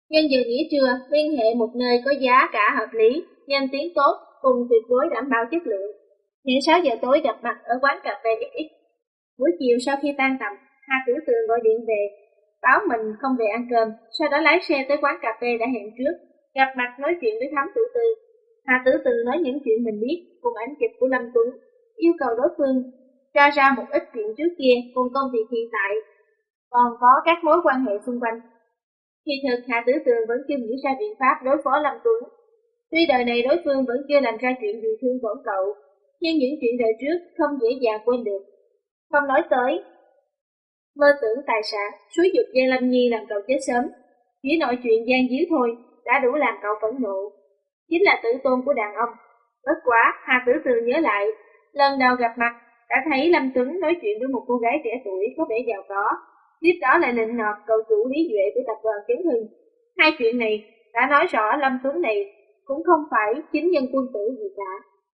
Speaker 1: Nhân giờ nghỉ trưa, liên hệ một nơi có giá cả hợp lý, nhanh tiếng tốt, cùng tuyệt đối đảm bảo chất lượng. Hẹn 6 giờ tối gặp mặt ở quán cà phê XX. Buổi chiều sau khi tan tầm, Hà Tử Tường gọi điện về, báo mình không về ăn cơm, sau đó lái xe tới quán cà phê đã hẹn trước, gặp mặt nói chuyện với Thám Tử Tư. Hà Tử Tường nói những chuyện mình biết cùng ảnh chụp của Lâm Tuấn, yêu cầu đối phương tra ra một ít chuyện trước kia cùng công việc hiện tại, còn có các mối quan hệ xung quanh. Khi thực, Hạ Tử Tường vẫn chưa nghĩ ra biện pháp đối phó Lâm Tuấn. Tuy đời này đối phương vẫn chưa làm ra chuyện gì thương tổn cậu, nhưng những chuyện đời trước không dễ dàng quên được. Không nói tới mơ tưởng tài sản, xúi dục Giang Lâm Nhi làm cậu chết sớm. Chỉ nội chuyện gian díu thôi đã đủ làm cậu phẫn nộ. Chính là tự tôn của đàn ông. Bất quá, Hà Tử Tường nhớ lại, lần đầu gặp mặt đã thấy Lâm Tuấn nói chuyện với một cô gái trẻ tuổi có vẻ giàu có. Tiếp đó lại nịnh nọt cậu chủ Lý Duệ của tập đoàn Kiến Hưng. Hai chuyện này đã nói rõ Lâm Tuấn này cũng không phải chính nhân quân tử gì cả.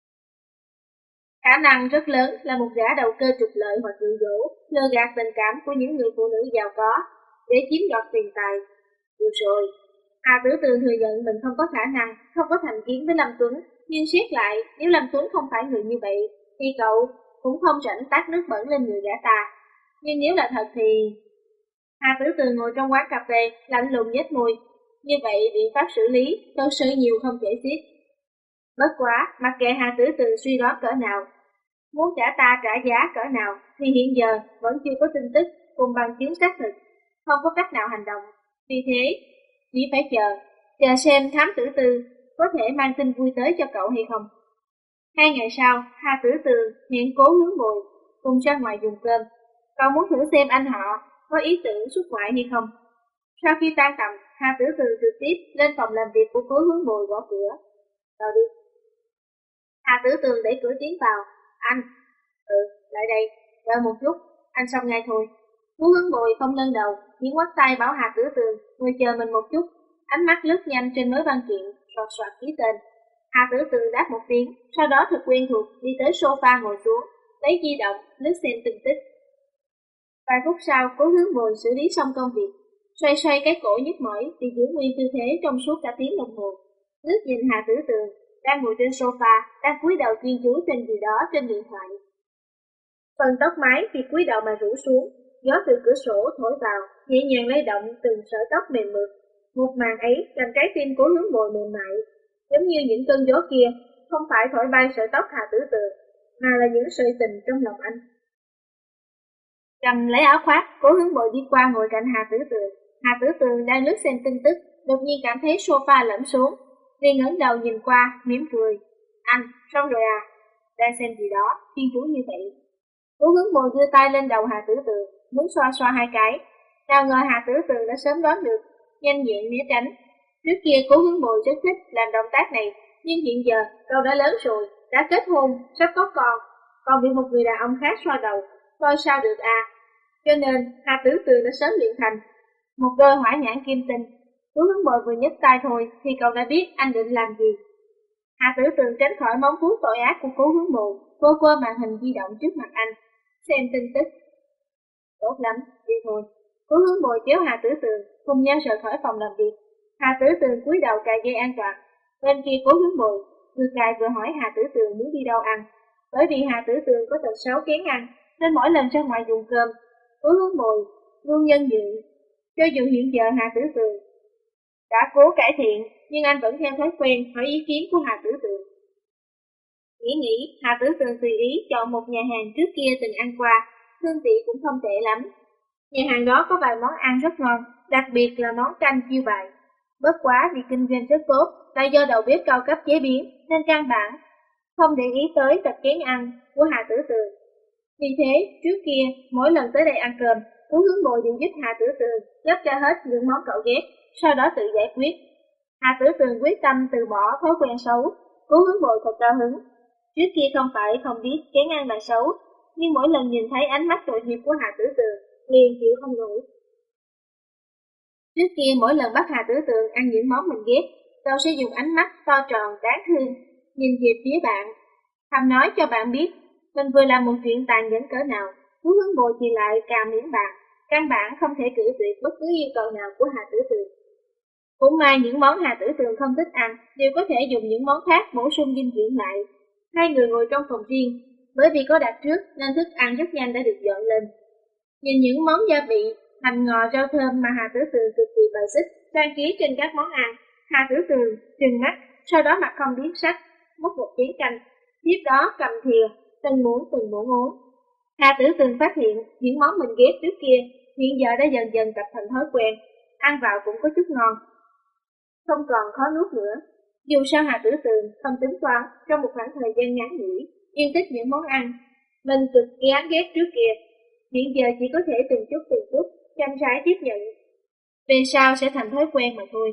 Speaker 1: Khả năng rất lớn là một gã đầu cơ trục lợi hoặc dụ dỗ, lừa gạt tình cảm của những người phụ nữ giàu có để chiếm đoạt tiền tài. Được rồi, Hà Tử Tường thừa nhận mình không có khả năng, không có thành kiến với Lâm Tuấn, nhưng xét lại, nếu Lâm Tuấn không phải người như vậy, thì cậu cũng không rảnh tát nước bẩn lên người gã ta. Nhưng nếu là thật thì... Hà Tử Tường ngồi trong quán cà phê, lạnh lùng nhếch môi. Như vậy biện pháp xử lý, thật sự nhiều không kể xiết. Bất quá, mặc kệ Hà Tử Tường suy đoán cỡ nào, muốn trả ta trả giá cỡ nào, thì hiện giờ vẫn chưa có tin tức cùng bằng chứng xác thực, không có cách nào hành động. Vì thế, chỉ phải chờ xem Thám Tử Tư có thể mang tin vui tới cho cậu hay không. 2 ngày sau, Hà Tử Tường hẹn Cố Hướng Bồi cùng ra ngoài dùng cơm. Cậu muốn thử xem anh họ có ý tưởng xuất ngoại hay không. Sau khi tan tầm, Hà Tử Tường trực tiếp lên phòng làm việc của Cố Hướng Bồi gõ cửa. Vào đi. Hà Tử Tường đẩy cửa tiến vào. Anh. Lại đây, đợi một chút, anh xong ngay thôi. Cố Hướng Bồi không nâng đầu, chỉ ngoắt tay bảo Hà Tử Tường ngồi chờ mình một chút. Ánh mắt lướt nhanh trên mấy văn kiện, soạt soạt ký tên. Hà Tử Tường đáp một tiếng, sau đó thật quen thuộc đi tới sofa ngồi xuống, lấy di động, lướt xem tin tức. Vài phút sau, Cố Hướng Bồi xử lý xong công việc, xoay xoay cái cổ nhức mỏi thì giữ nguyên tư thế trong suốt cả tiếng đồng hồ. Lướt nhìn Hà Tử Tường đang ngồi trên sofa, đang cúi đầu chuyên chú trên gì đó trên điện thoại. Phần tóc mái thì cúi đầu mà rủ xuống, gió từ cửa sổ thổi vào, nhẹ nhàng lay động từng sợi tóc mềm mượt. Một màn ấy làm trái tim Cố Hướng Bồi mềm mại, giống như những cơn gió kia không phải thổi bay sợi tóc Hà Tử Tường, mà là những sợi tình trong lòng anh. Cầm lấy áo khoác, Cố Hướng Bồi đi qua ngồi cạnh Hà Tử Tường. Hà Tử Tường đang lướt xem tin tức, đột nhiên cảm thấy sofa lẫm xuống, liền ngẩng đầu nhìn qua, mỉm cười. Anh, xong rồi à? Đang xem gì đó, chuyên chú như vậy. Cố Hướng Bồi đưa tay lên đầu Hà Tử Tường, muốn xoa xoa hai cái. Nào ngờ Hà Tử Tường đã sớm đoán được, nhanh nhẹn né tránh. Trước kia Cố Hướng Bồi rất thích làm động tác này, nhưng hiện giờ cậu đã lớn rồi, đã kết hôn, sắp có con, còn bị một người đàn ông khác xoa đầu, coi sao được à? Cho nên Hà Tử Tường đã sớm luyện thành một đôi hỏa nhãn kim tinh. Cố Hướng Bồi vừa nhấc tay thôi thì cậu đã biết anh định làm gì. Hà Tử Tường tránh khỏi móng vuốt tội ác của Cố Hướng Bồi, cô quơ màn hình di động trước mặt anh, xem tin tức. Tốt lắm, đi thôi. Cố Hướng Bồi kéo Hà Tử Tường cùng nhau rời khỏi phòng làm việc. Hà Tử Tường cúi đầu cài dây an toàn. Bên kia Cố Hướng Bồi vừa cài vừa hỏi Hà Tử Tường muốn đi đâu ăn. Bởi vì Hà Tử Tường có tật xấu kén ăn, nên mỗi lần ra ngoài dùng cơm, Cố Hướng Bồi luôn nhân nhượng. Cho dù hiện giờ Hà Tử Tường đã cố cải thiện, nhưng anh vẫn theo thói quen hỏi ý kiến của Hà Tử Tường. Nghĩ, Hà Tử Tường tùy ý chọn một nhà hàng trước kia từng ăn qua, hương vị cũng không tệ lắm. Nhà hàng đó có vài món ăn rất ngon, đặc biệt là món canh chiêu bài. Bất quá vì kinh doanh rất tốt, lại do đầu bếp cao cấp chế biến, nên căn bản không để ý tới tập chén ăn của Hà Tử Tường. Vì thế, trước kia, mỗi lần tới đây ăn cơm, Cố Hướng Bồi đều giúp Hà Tử Tường gấp ra hết những món cậu ghét, sau đó tự giải quyết. Hà Tử Tường quyết tâm từ bỏ thói quen xấu, Cố Hướng Bồi thật cao hứng. Trước kia không phải không biết chén ăn là xấu, nhưng mỗi lần nhìn thấy ánh mắt tội nghiệp của Hà Tử Tường, liền chịu không nổi. Trước kia mỗi lần bắt Hà Tử Tường ăn những món mình ghét, cậu sẽ dùng ánh mắt to tròn đáng thương, nhìn về phía bạn, thầm nói cho bạn biết mình vừa làm một chuyện tàn nhẫn cỡ nào. Cố Hướng Bồi thì lại càm miệng bạn, căn bản không thể cự tuyệt bất cứ yêu cầu nào của Hà Tử Tường. Cũng may những món Hà Tử Tường không thích ăn đều có thể dùng những món khác bổ sung dinh dưỡng lại. Hai người ngồi trong phòng riêng, bởi vì có đặt trước nên thức ăn rất nhanh đã được dọn lên. Nhìn những món gia vị, hành ngò rau thơm mà Hà Tử Tường cực kỳ bài xích, trang trí trên các món ăn, Hà Tử Tường trừng mắt, sau đó mặt không biến sắc, múc một chén canh, tiếp đó cầm thìa, từng muỗng uống. Hà Tử Tường phát hiện những món mình ghét trước kia hiện giờ đã dần dần tập thành thói quen, ăn vào cũng có chút ngon, không còn khó nuốt nữa. Dù sao Hà Tử Tường không tính toán trong một khoảng thời gian ngắn ngủi yêu thích những món ăn mình cực gán ghét trước kia, hiện giờ chỉ có thể từng chút chăm rãi tiếp nhận, về sau sẽ thành thói quen mà thôi.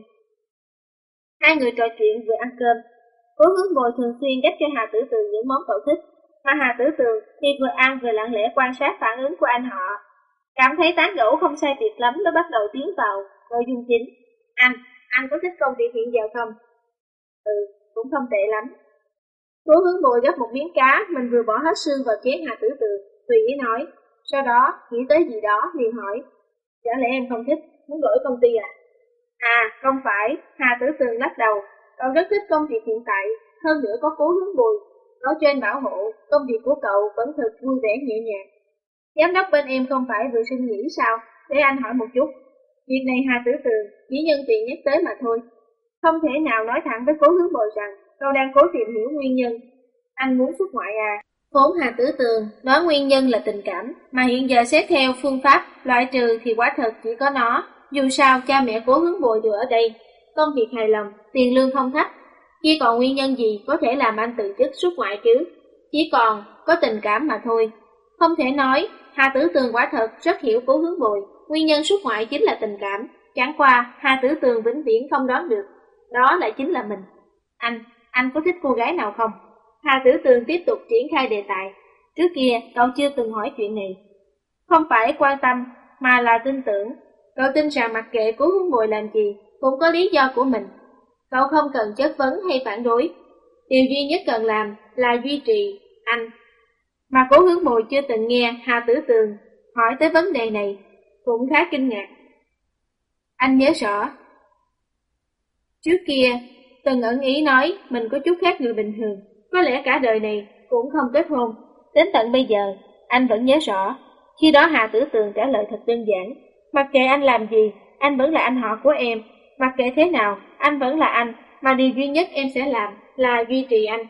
Speaker 1: Hai người trò chuyện vừa ăn cơm, Cố Hướng Bồi thường xuyên gắp cho Hà Tử Tường những món cậu thích, mà Hà Tử Tường thì vừa ăn vừa lặng lẽ quan sát phản ứng của anh họ. Cảm thấy tán gẫu không sai biệt lắm, nó bắt đầu tiến vào nội dung chính. Anh có thích công việc hiện giờ không? Ừ, cũng không tệ lắm. Cố Hướng Bồi gấp một miếng cá mình vừa bỏ hết xương vào chén Hà Tử Tường, tùy ý nói. Sau đó nghĩ tới gì đó liền hỏi, chả lẽ em không thích, muốn đổi công ty à? À, không phải, Hà Tử Tường lắc đầu. Cậu rất thích công việc hiện tại, hơn nữa có Cố Hướng Bồi ở trên bảo hộ, công việc của cậu vẫn thật vui vẻ nhẹ nhàng. Giám đốc bên em không phải vừa xin nghỉ sao? Để anh hỏi một chút. Việc này Hà Tử Tường chỉ nhân tiện nhắc tới mà thôi. Không thể nào nói thẳng với Cố Hướng Bồi rằng cậu đang cố tìm hiểu nguyên nhân. Anh muốn xuất ngoại à? Vốn Hà Tử Tường nói nguyên nhân là tình cảm, mà hiện giờ xét theo phương pháp loại trừ thì quả thật chỉ có nó. Dù sao cha mẹ Cố Hướng Bồi đều ở đây, công việc hài lòng, tiền lương không thấp. Chỉ còn nguyên nhân gì có thể làm anh từ chức xuất ngoại chứ? Chỉ còn có tình cảm mà thôi. Không thể nói, Hà Tử Tường quả thật rất hiểu Cố Hướng Bồi, nguyên nhân xuất ngoại chính là tình cảm. Chẳng qua Hà Tử Tường vĩnh viễn không đoán được, đó lại chính là mình. Anh có thích cô gái nào không? Hà Tử Tường tiếp tục triển khai đề tài. Trước kia cậu chưa từng hỏi chuyện này. Không phải quan tâm, mà là tin tưởng. Cậu tin rằng mặc kệ Cố Hướng Bồi làm gì, cũng có lý do của mình. Cậu không cần chất vấn hay phản đối. Điều duy nhất cần làm là duy trì anh. Mà Cố Hướng Bồi chưa từng nghe Hà Tử Tường hỏi tới vấn đề này, cũng khá kinh ngạc. Anh nhớ rõ, trước kia từng ẩn ý nói mình có chút khác người bình thường, có lẽ cả đời này cũng không kết hôn. Đến tận bây giờ, anh vẫn nhớ rõ. Khi đó Hà Tử Tường trả lời thật đơn giản. Mặc kệ anh làm gì, anh vẫn là anh họ của em. Mặc kệ thế nào, anh vẫn là anh, mà điều duy nhất em sẽ làm là duy trì anh.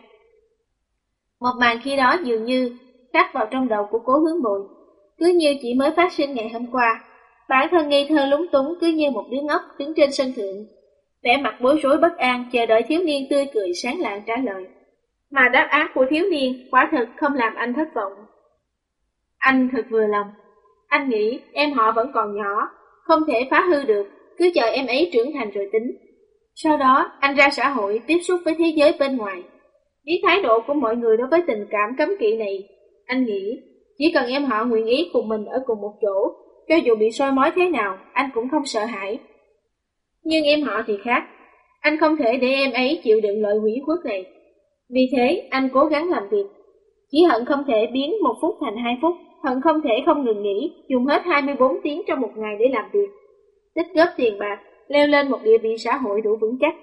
Speaker 1: Một màn khi đó dường như khắc vào trong đầu của Cố Hướng Bồi, cứ như chỉ mới phát sinh ngày hôm qua. Bản thân ngây thơ lúng túng cứ như một đứa ngốc đứng trên sân thượng, vẻ mặt bối rối bất an chờ đợi thiếu niên tươi cười sáng lạng trả lời. Mà đáp án của thiếu niên quả thực không làm anh thất vọng. Anh thật vừa lòng. Anh nghĩ em họ vẫn còn nhỏ, không thể phá hư được, cứ chờ em ấy trưởng thành rồi tính. Sau đó anh ra xã hội tiếp xúc với thế giới bên ngoài. Biết thái độ của mọi người đối với tình cảm cấm kỵ này, anh nghĩ chỉ cần em họ nguyện ý cùng mình ở cùng một chỗ, cho dù bị soi mói thế nào, anh cũng không sợ hãi. Nhưng em họ thì khác, anh không thể để em ấy chịu đựng loại hủy khuất này. Vì thế anh cố gắng làm việc, chỉ hận không thể biến 1 phút thành 2 phút, hận không thể không ngừng nghỉ, dùng hết 24 tiếng trong một ngày để làm việc, tích góp tiền bạc, leo lên một địa vị xã hội đủ vững chắc.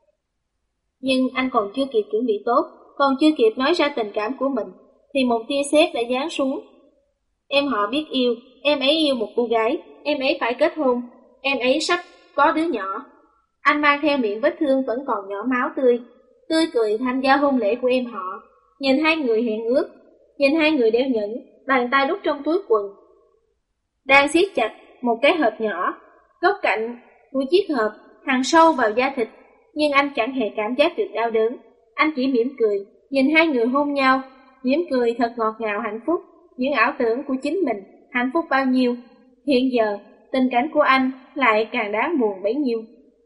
Speaker 1: Nhưng anh còn chưa kịp chuẩn bị tốt, còn chưa kịp nói ra tình cảm của mình, thì một tia sét đã giáng xuống. Em họ biết yêu, em ấy yêu một cô gái, em ấy phải kết hôn, em ấy sắp có đứa nhỏ. Anh mang theo miệng vết thương vẫn còn nhỏ máu tươi cười tham gia hôn lễ của em họ. Nhìn hai người hẹn ước, nhìn hai người đeo nhẫn, bàn tay đút trong túi quần, đang siết chặt một cái hộp nhỏ. Góc cạnh của chiếc hộp hằn sâu vào da thịt, nhưng anh chẳng hề cảm giác được đau đớn. Anh chỉ mỉm cười, nhìn hai người hôn nhau, mỉm cười thật ngọt ngào hạnh phúc, những ảo tưởng của chính mình hạnh phúc bao nhiêu. Hiện giờ, tình cảnh của anh lại càng đáng buồn bấy nhiêu.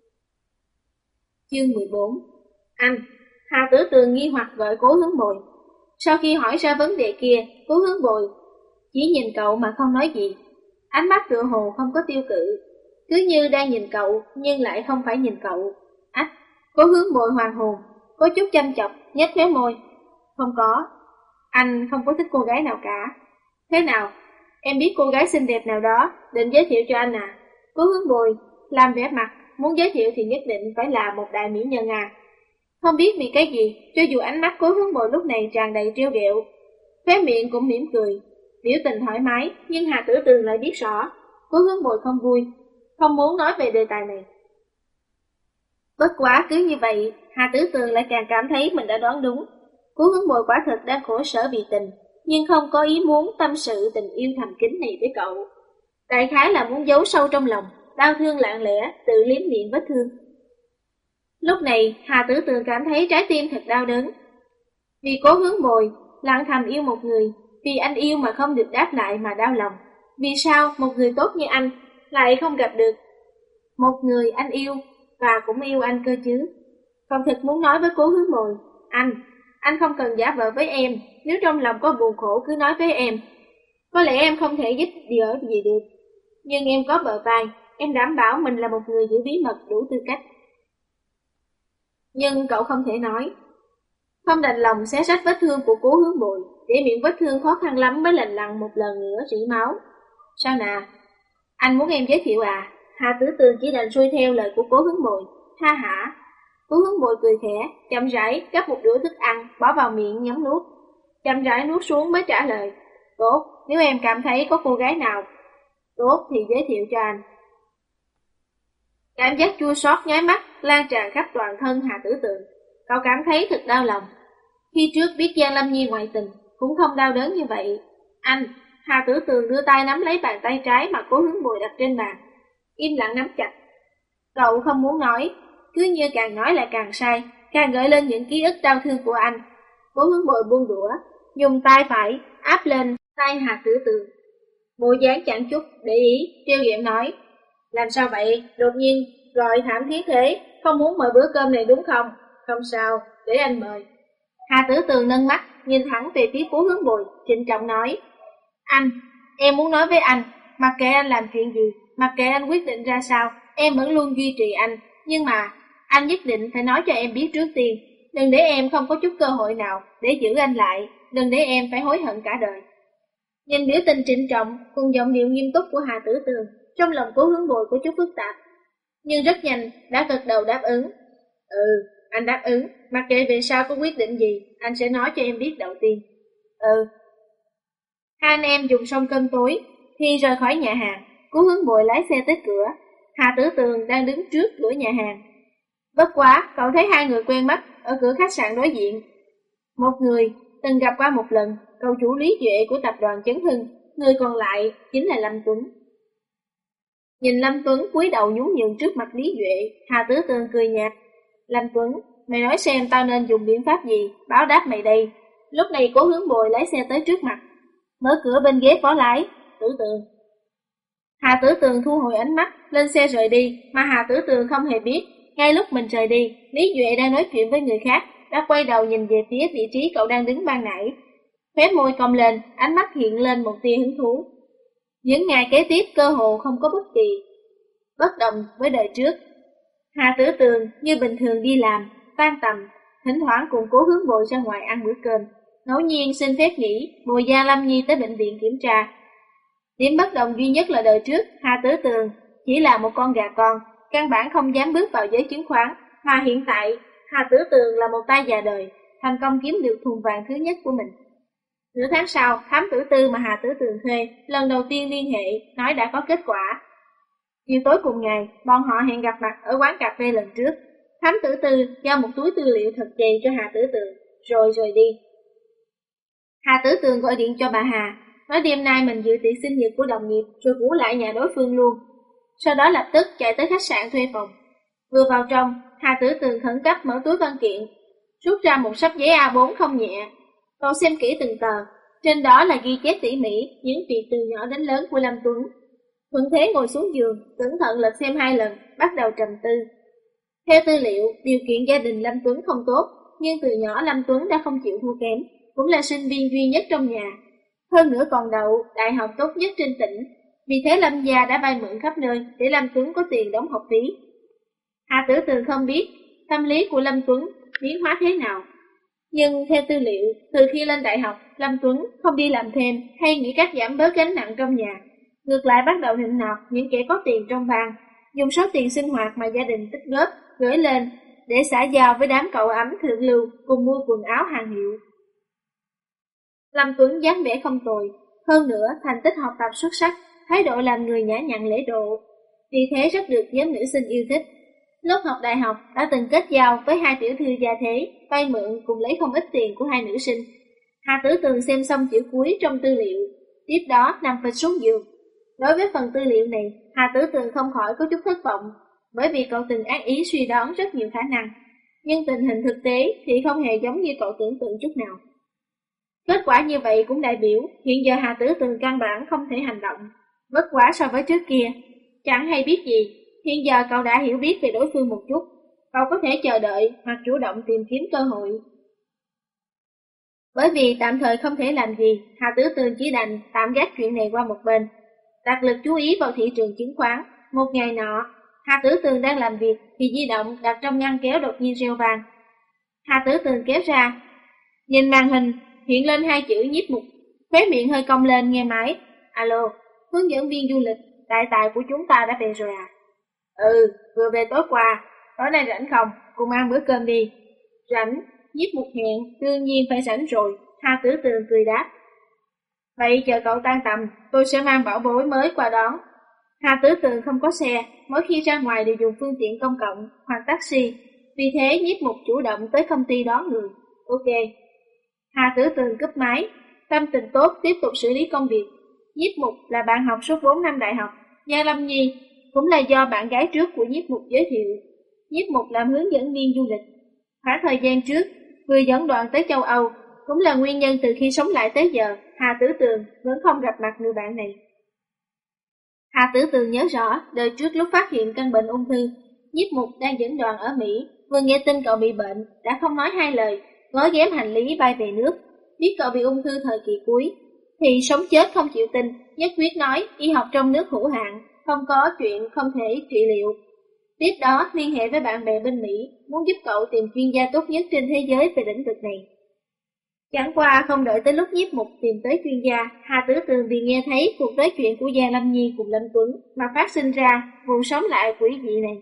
Speaker 1: Chương 14. Anh, Hà Tử Tường nghi hoặc gọi Cố Hướng Bồi. Sau khi hỏi ra vấn đề kia, Cố Hướng Bồi chỉ nhìn cậu mà không nói gì. Ánh mắt tựa hồ không có tiêu cự, cứ như đang nhìn cậu nhưng lại không phải nhìn cậu. Cố Hướng Bồi hoàn hồn, có chút chăm chọc, nhếch khóe môi. Không có, anh không có thích cô gái nào cả. Thế nào, em biết cô gái xinh đẹp nào đó, định giới thiệu cho anh à? Cố Hướng Bồi làm vẻ mặt muốn giới thiệu thì nhất định phải là một đại mỹ nhân à. Không biết vì cái gì, cho dù ánh mắt Cố Hướng Bồi lúc này tràn đầy trêu ghẹo, khóe miệng cũng mỉm cười, biểu tình thoải mái, nhưng Hà Tử Tường lại biết rõ, Cố Hướng Bồi không vui, không muốn nói về đề tài này. Bất quá cứ như vậy, Hà Tử Tường lại càng cảm thấy mình đã đoán đúng. Cố Hướng Bồi quả thật đang khổ sở vì tình, nhưng không có ý muốn tâm sự tình yêu thầm kín này với cậu. Đại khái là muốn giấu sâu trong lòng, đau thương lặng lẽ, tự liếm miệng vết thương. Lúc này, Hà Tử Tường cảm thấy trái tim thật đau đớn. Vì Cố Hướng Bồi lặng thầm yêu một người, vì anh yêu mà không được đáp lại mà đau lòng. Vì sao một người tốt như anh lại không gặp được một người anh yêu và cũng yêu anh cơ chứ? Còn thật muốn nói với Cố Hướng Bồi, anh không cần giả vờ với em, nếu trong lòng có buồn khổ cứ nói với em. Có lẽ em không thể giúp đỡ gì được, nhưng em có bờ vai, em đảm bảo mình là một người giữ bí mật đủ tư cách. Nhưng cậu không thể nói, không đành lòng xé rách vết thương của Cố Hướng Bồi, để miệng vết thương khó khăn lắm mới lành lặn một lần nữa rỉ máu. Sao nà, anh muốn em giới thiệu à? Hà Tử Tường chỉ đành xuôi theo lời của Cố Hướng Bồi. Ha hả? Cố Hướng Bồi cười khẽ, chậm rãi gắp một đũa thức ăn, bỏ vào miệng nhấm nuốt. Chậm rãi nuốt xuống mới trả lời, tốt, nếu em cảm thấy có cô gái nào tốt thì giới thiệu cho anh. Cảm giác chua xót nháy mắt lan tràn khắp toàn thân Hà Tử Tường. Cậu cảm thấy thật đau lòng. Khi trước biết Giang Lâm Nhi ngoại tình cũng không đau đớn như vậy. Anh, Hà Tử Tường đưa tay nắm lấy bàn tay trái mà Cố Hướng Bồi đặt trên bàn, im lặng nắm chặt. Cậu không muốn nói, cứ như càng nói lại càng sai, càng gợi lên những ký ức đau thương của anh. Cố Hướng Bồi buông đũa, dùng tay phải áp lên tay Hà Tử Tường. Bộ dáng chẳng chút để ý, trêu ghẹo nói, làm sao vậy, đột nhiên gọi thảm thiết thế, không muốn mời bữa cơm này đúng không? Không sao, để anh mời. Hà Tử Tường nâng mắt, nhìn thẳng về phía Cố Hướng Bồi, trịnh trọng nói, anh, em muốn nói với anh, mặc kệ anh làm chuyện gì, mặc kệ anh quyết định ra sao, em vẫn luôn duy trì anh, nhưng mà anh nhất định phải nói cho em biết trước tiên, đừng để em không có chút cơ hội nào để giữ anh lại, đừng để em phải hối hận cả đời. Nhìn biểu tình trịnh trọng cùng giọng điệu nghiêm túc của Hà Tử Tường, trong lòng Cố Hướng Bồi có chút phức tạp, nhưng rất nhanh đã gật đầu đáp ứng. Anh đáp ứng, mặc kệ về sau có quyết định gì, anh sẽ nói cho em biết đầu tiên. Hai anh em dùng xong cơm tối thì rời khỏi nhà hàng. Cố Hướng Bồi lái xe tới cửa. Hà Tử Tường đang đứng trước cửa nhà hàng. Bất quá, cậu thấy hai người quen mắt ở cửa khách sạn đối diện. Một người từng gặp qua một lần, cậu chủ Lý Duệ của tập đoàn Chấn Hưng, người còn lại chính là Lâm Tuấn. Nhìn Lâm Tuấn cúi đầu nhún nhường trước mặt Lý Duệ, Hà Tử Tường cười nhạt. Lâm Tuấn, mày nói xem tao nên dùng biện pháp gì báo đáp mày đây. Lúc này Cố Hướng Bồi lái xe tới trước mặt, mở cửa bên ghế phó lái. Tử Tường. Hà Tử Tường thu hồi ánh mắt, lên xe rời đi, mà Hà Tử Tường không hề biết, ngay lúc mình rời đi, Lý Duệ đang nói chuyện với người khác, đã quay đầu nhìn về phía vị trí cậu đang đứng ban nãy. Khóe môi cong lên, ánh mắt hiện lên một tia hứng thú. Những ngày kế tiếp cơ hồ không có bất kỳ bất đồng với đời trước. Hà Tử Tường như bình thường đi làm, tan tầm, thỉnh thoảng cùng Cố Hướng Bồi ra ngoài ăn bữa cơm. Ngẫu nhiên xin phép nghỉ, bồi Giang Lâm Nhi tới bệnh viện kiểm tra. Điểm bất đồng duy nhất là đời trước, Hà Tử Tường chỉ là một con gà con, căn bản không dám bước vào giới chứng khoán, mà hiện tại Hà Tử Tường là một tay già đời, thành công kiếm được thùng vàng thứ nhất của mình. Nửa tháng sau, thám tử tư mà Hà Tử Tường thuê lần đầu tiên liên hệ, nói đã có kết quả. Chiều tối cùng ngày, bọn họ hẹn gặp mặt ở quán cà phê lần trước. Thám tử tư giao một túi tư liệu thật dày cho Hà Tử Tường, rồi rời đi. Hà Tử Tường gọi điện cho bà Hà, nói đêm nay mình dự tiệc sinh nhật của đồng nghiệp, rồi ngủ lại nhà đối phương luôn. Sau đó lập tức chạy tới khách sạn thuê phòng. Vừa vào trong, Hà Tử Tường khẩn cấp mở túi văn kiện, rút ra một sắp giấy A4 không nhẹ. Cậu xem kỹ từng tờ, trên đó là ghi chép tỉ mỉ những việc từ nhỏ đến lớn của Lâm Tuấn. Thuận thế ngồi xuống giường, cẩn thận lật xem 2 lần, bắt đầu trầm tư. Theo tư liệu, điều kiện gia đình Lâm Tuấn không tốt, nhưng từ nhỏ Lâm Tuấn đã không chịu thua kém, cũng là sinh viên duy nhất trong nhà. Hơn nữa còn đậu đại học tốt nhất trên tỉnh, vì thế Lâm gia đã vay mượn khắp nơi để Lâm Tuấn có tiền đóng học phí. Hà Tử Tường không biết tâm lý của Lâm Tuấn biến hóa thế nào, nhưng theo tư liệu, từ khi lên đại học, Lâm Tuấn không đi làm thêm hay nghĩ cách giảm bớt gánh nặng trong nhà, ngược lại bắt đầu nịnh nọt những kẻ có tiền trong bang, dùng số tiền sinh hoạt mà gia đình tích góp gửi lên để xã giao với đám cậu ấm thượng lưu cùng mua quần áo hàng hiệu. Lâm Tuấn dáng vẻ không tồi, hơn nữa thành tích học tập xuất sắc, thái độ làm người nhã nhặn lễ độ, vì thế rất được nhóm nữ sinh yêu thích. Lúc học đại học đã từng kết giao với hai tiểu thư gia thế, vay mượn cùng lấy không ít tiền của hai nữ sinh. Hà Tử Tường xem xong chữ cuối trong tư liệu, tiếp đó nằm phịch xuống giường. Đối với phần tư liệu này, Hà Tử Tường không khỏi có chút thất vọng, bởi vì cậu từng ác ý suy đoán rất nhiều khả năng, nhưng tình hình thực tế thì không hề giống như cậu tưởng tượng chút nào. Kết quả như vậy cũng đại biểu hiện giờ Hà Tử Tường căn bản không thể hành động, bất quá so với trước kia, chẳng hay biết gì. Hiện giờ cậu đã hiểu biết về đối phương một chút, cậu có thể chờ đợi hoặc chủ động tìm kiếm cơ hội. Bởi vì tạm thời không thể làm gì, Hà Tử Tường chỉ đành tạm gác chuyện này qua một bên, đặt lực chú ý vào thị trường chứng khoán. Một ngày nọ, Hà Tử Tường đang làm việc thì di động đặt trong ngăn kéo đột nhiên reo vang. Hà Tử Tường kéo ra, nhìn màn hình hiện lên hai chữ Nhiếp Mục, khóe miệng hơi cong lên nghe máy. Alo, hướng dẫn viên du lịch đại tài của chúng ta đã về rồi à? Ừ, vừa về tối qua, tối nay rảnh không? Cùng ăn bữa cơm đi. Rảnh, Nhiếp Mục hẹn, đương nhiên phải rảnh rồi. Hà Tử Tường cười đáp. Vậy chờ cậu tan tầm, tôi sẽ mang bảo bối mới qua đón. Hà Tử Tường không có xe, mỗi khi ra ngoài đều dùng phương tiện công cộng hoặc taxi, vì thế Nhiếp Mục chủ động tới công ty đón người. Ok. Hà Tử Tường cúp máy, tâm tình tốt tiếp tục xử lý công việc. Nhiếp Mục là bạn học suốt 4 năm đại học, Gia Lâm Nhi cũng là do bạn gái trước của Nhiếp Mục giới thiệu. Nhiếp Mục làm hướng dẫn viên du lịch. Khoảng thời gian trước, vừa dẫn đoàn tới châu Âu, cũng là nguyên nhân từ khi sống lại tới giờ, Hà Tử Tường vẫn không gặp mặt người bạn này. Hà Tử Tường nhớ rõ, đời trước lúc phát hiện căn bệnh ung thư, Nhiếp Mục đang dẫn đoàn ở Mỹ, vừa nghe tin cậu bị bệnh, đã không nói hai lời, gói ghém hành lý bay về nước. Biết cậu bị ung thư thời kỳ cuối, thì sống chết không chịu tin, nhất quyết nói y học trong nước hữu hạn, không có chuyện không thể trị liệu. Tiếp đó liên hệ với bạn bè bên Mỹ, muốn giúp cậu tìm chuyên gia tốt nhất trên thế giới về lĩnh vực này. Chẳng qua không đợi tới lúc Nhiếp Mục tìm tới chuyên gia, Hà Tử Tường vì nghe thấy cuộc nói chuyện của Gia Lâm Nhi cùng Lâm Tuấn mà phát sinh ra vụ sống lại quỷ dị này.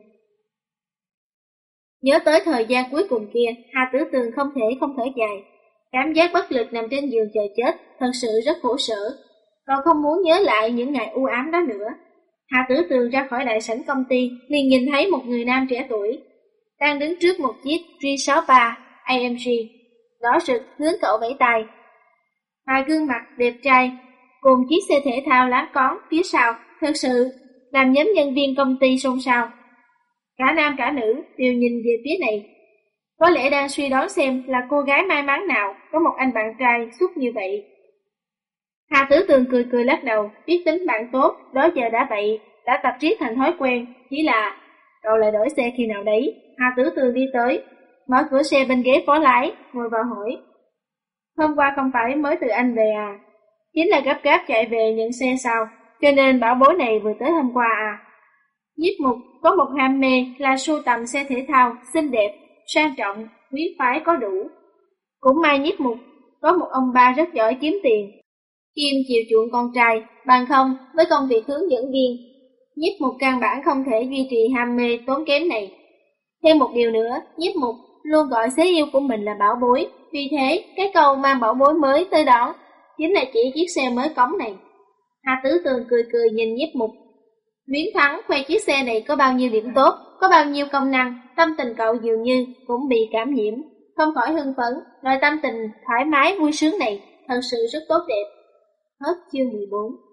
Speaker 1: Nhớ tới thời gian cuối cùng kia, Hà Tử Tường không thể không thở dài. Cảm giác bất lực nằm trên giường chờ chết, thật sự rất khổ sở. Cậu không muốn nhớ lại những ngày u ám đó nữa. Hà Tử Tường ra khỏi đại sảnh công ty, liền nhìn thấy một người nam trẻ tuổi đang đứng trước một chiếc G63 AMG, đỏ rực hướng cậu vẫy tay. Hai gương mặt đẹp trai cùng chiếc xe thể thao láng cón phía sau, thật sự làm nhóm nhân viên công ty xôn xao. Cả nam cả nữ đều nhìn về phía này, có lẽ đang suy đoán xem là cô gái may mắn nào có một anh bạn trai xuất như vậy. Hà Tử Tường cười cười lắc đầu, biết tính bạn tốt, đó giờ đã vậy, đã tập riết thành thói quen, chỉ là cậu lại đổi xe khi nào đấy. Hà Tử Tường đi tới, mở cửa xe bên ghế phó lái, ngồi vào hỏi. Hôm qua không phải mới từ Anh về à? Chính là gấp gáp chạy về nhận xe sao, cho nên bảo bối này vừa tới hôm qua à? Nhiếp Mục có một ham mê là sưu tầm xe thể thao xinh đẹp, sang trọng, quý phái có đủ. Cũng may Nhiếp Mục có một ông ba rất giỏi kiếm tiền, kiêm chiều chuộng con trai, bằng không với công việc hướng dẫn viên, Nhiếp Mục căn bản không thể duy trì ham mê tốn kém này. Thêm một điều nữa, Nhiếp Mục luôn gọi xế yêu của mình là bảo bối, vì thế cái câu mang bảo bối mới tới đón chính là chỉ chiếc xe mới cống này. Hà Tử Tường cười cười nhìn Nhiếp Mục. Luyến Thắng khoe chiếc xe này có bao nhiêu điểm tốt, có bao nhiêu công năng, tâm tình cậu dường như cũng bị cảm nhiễm, không khỏi hưng phấn. Loại tâm tình thoải mái vui sướng này thật sự rất tốt đẹp. Hết chương 14.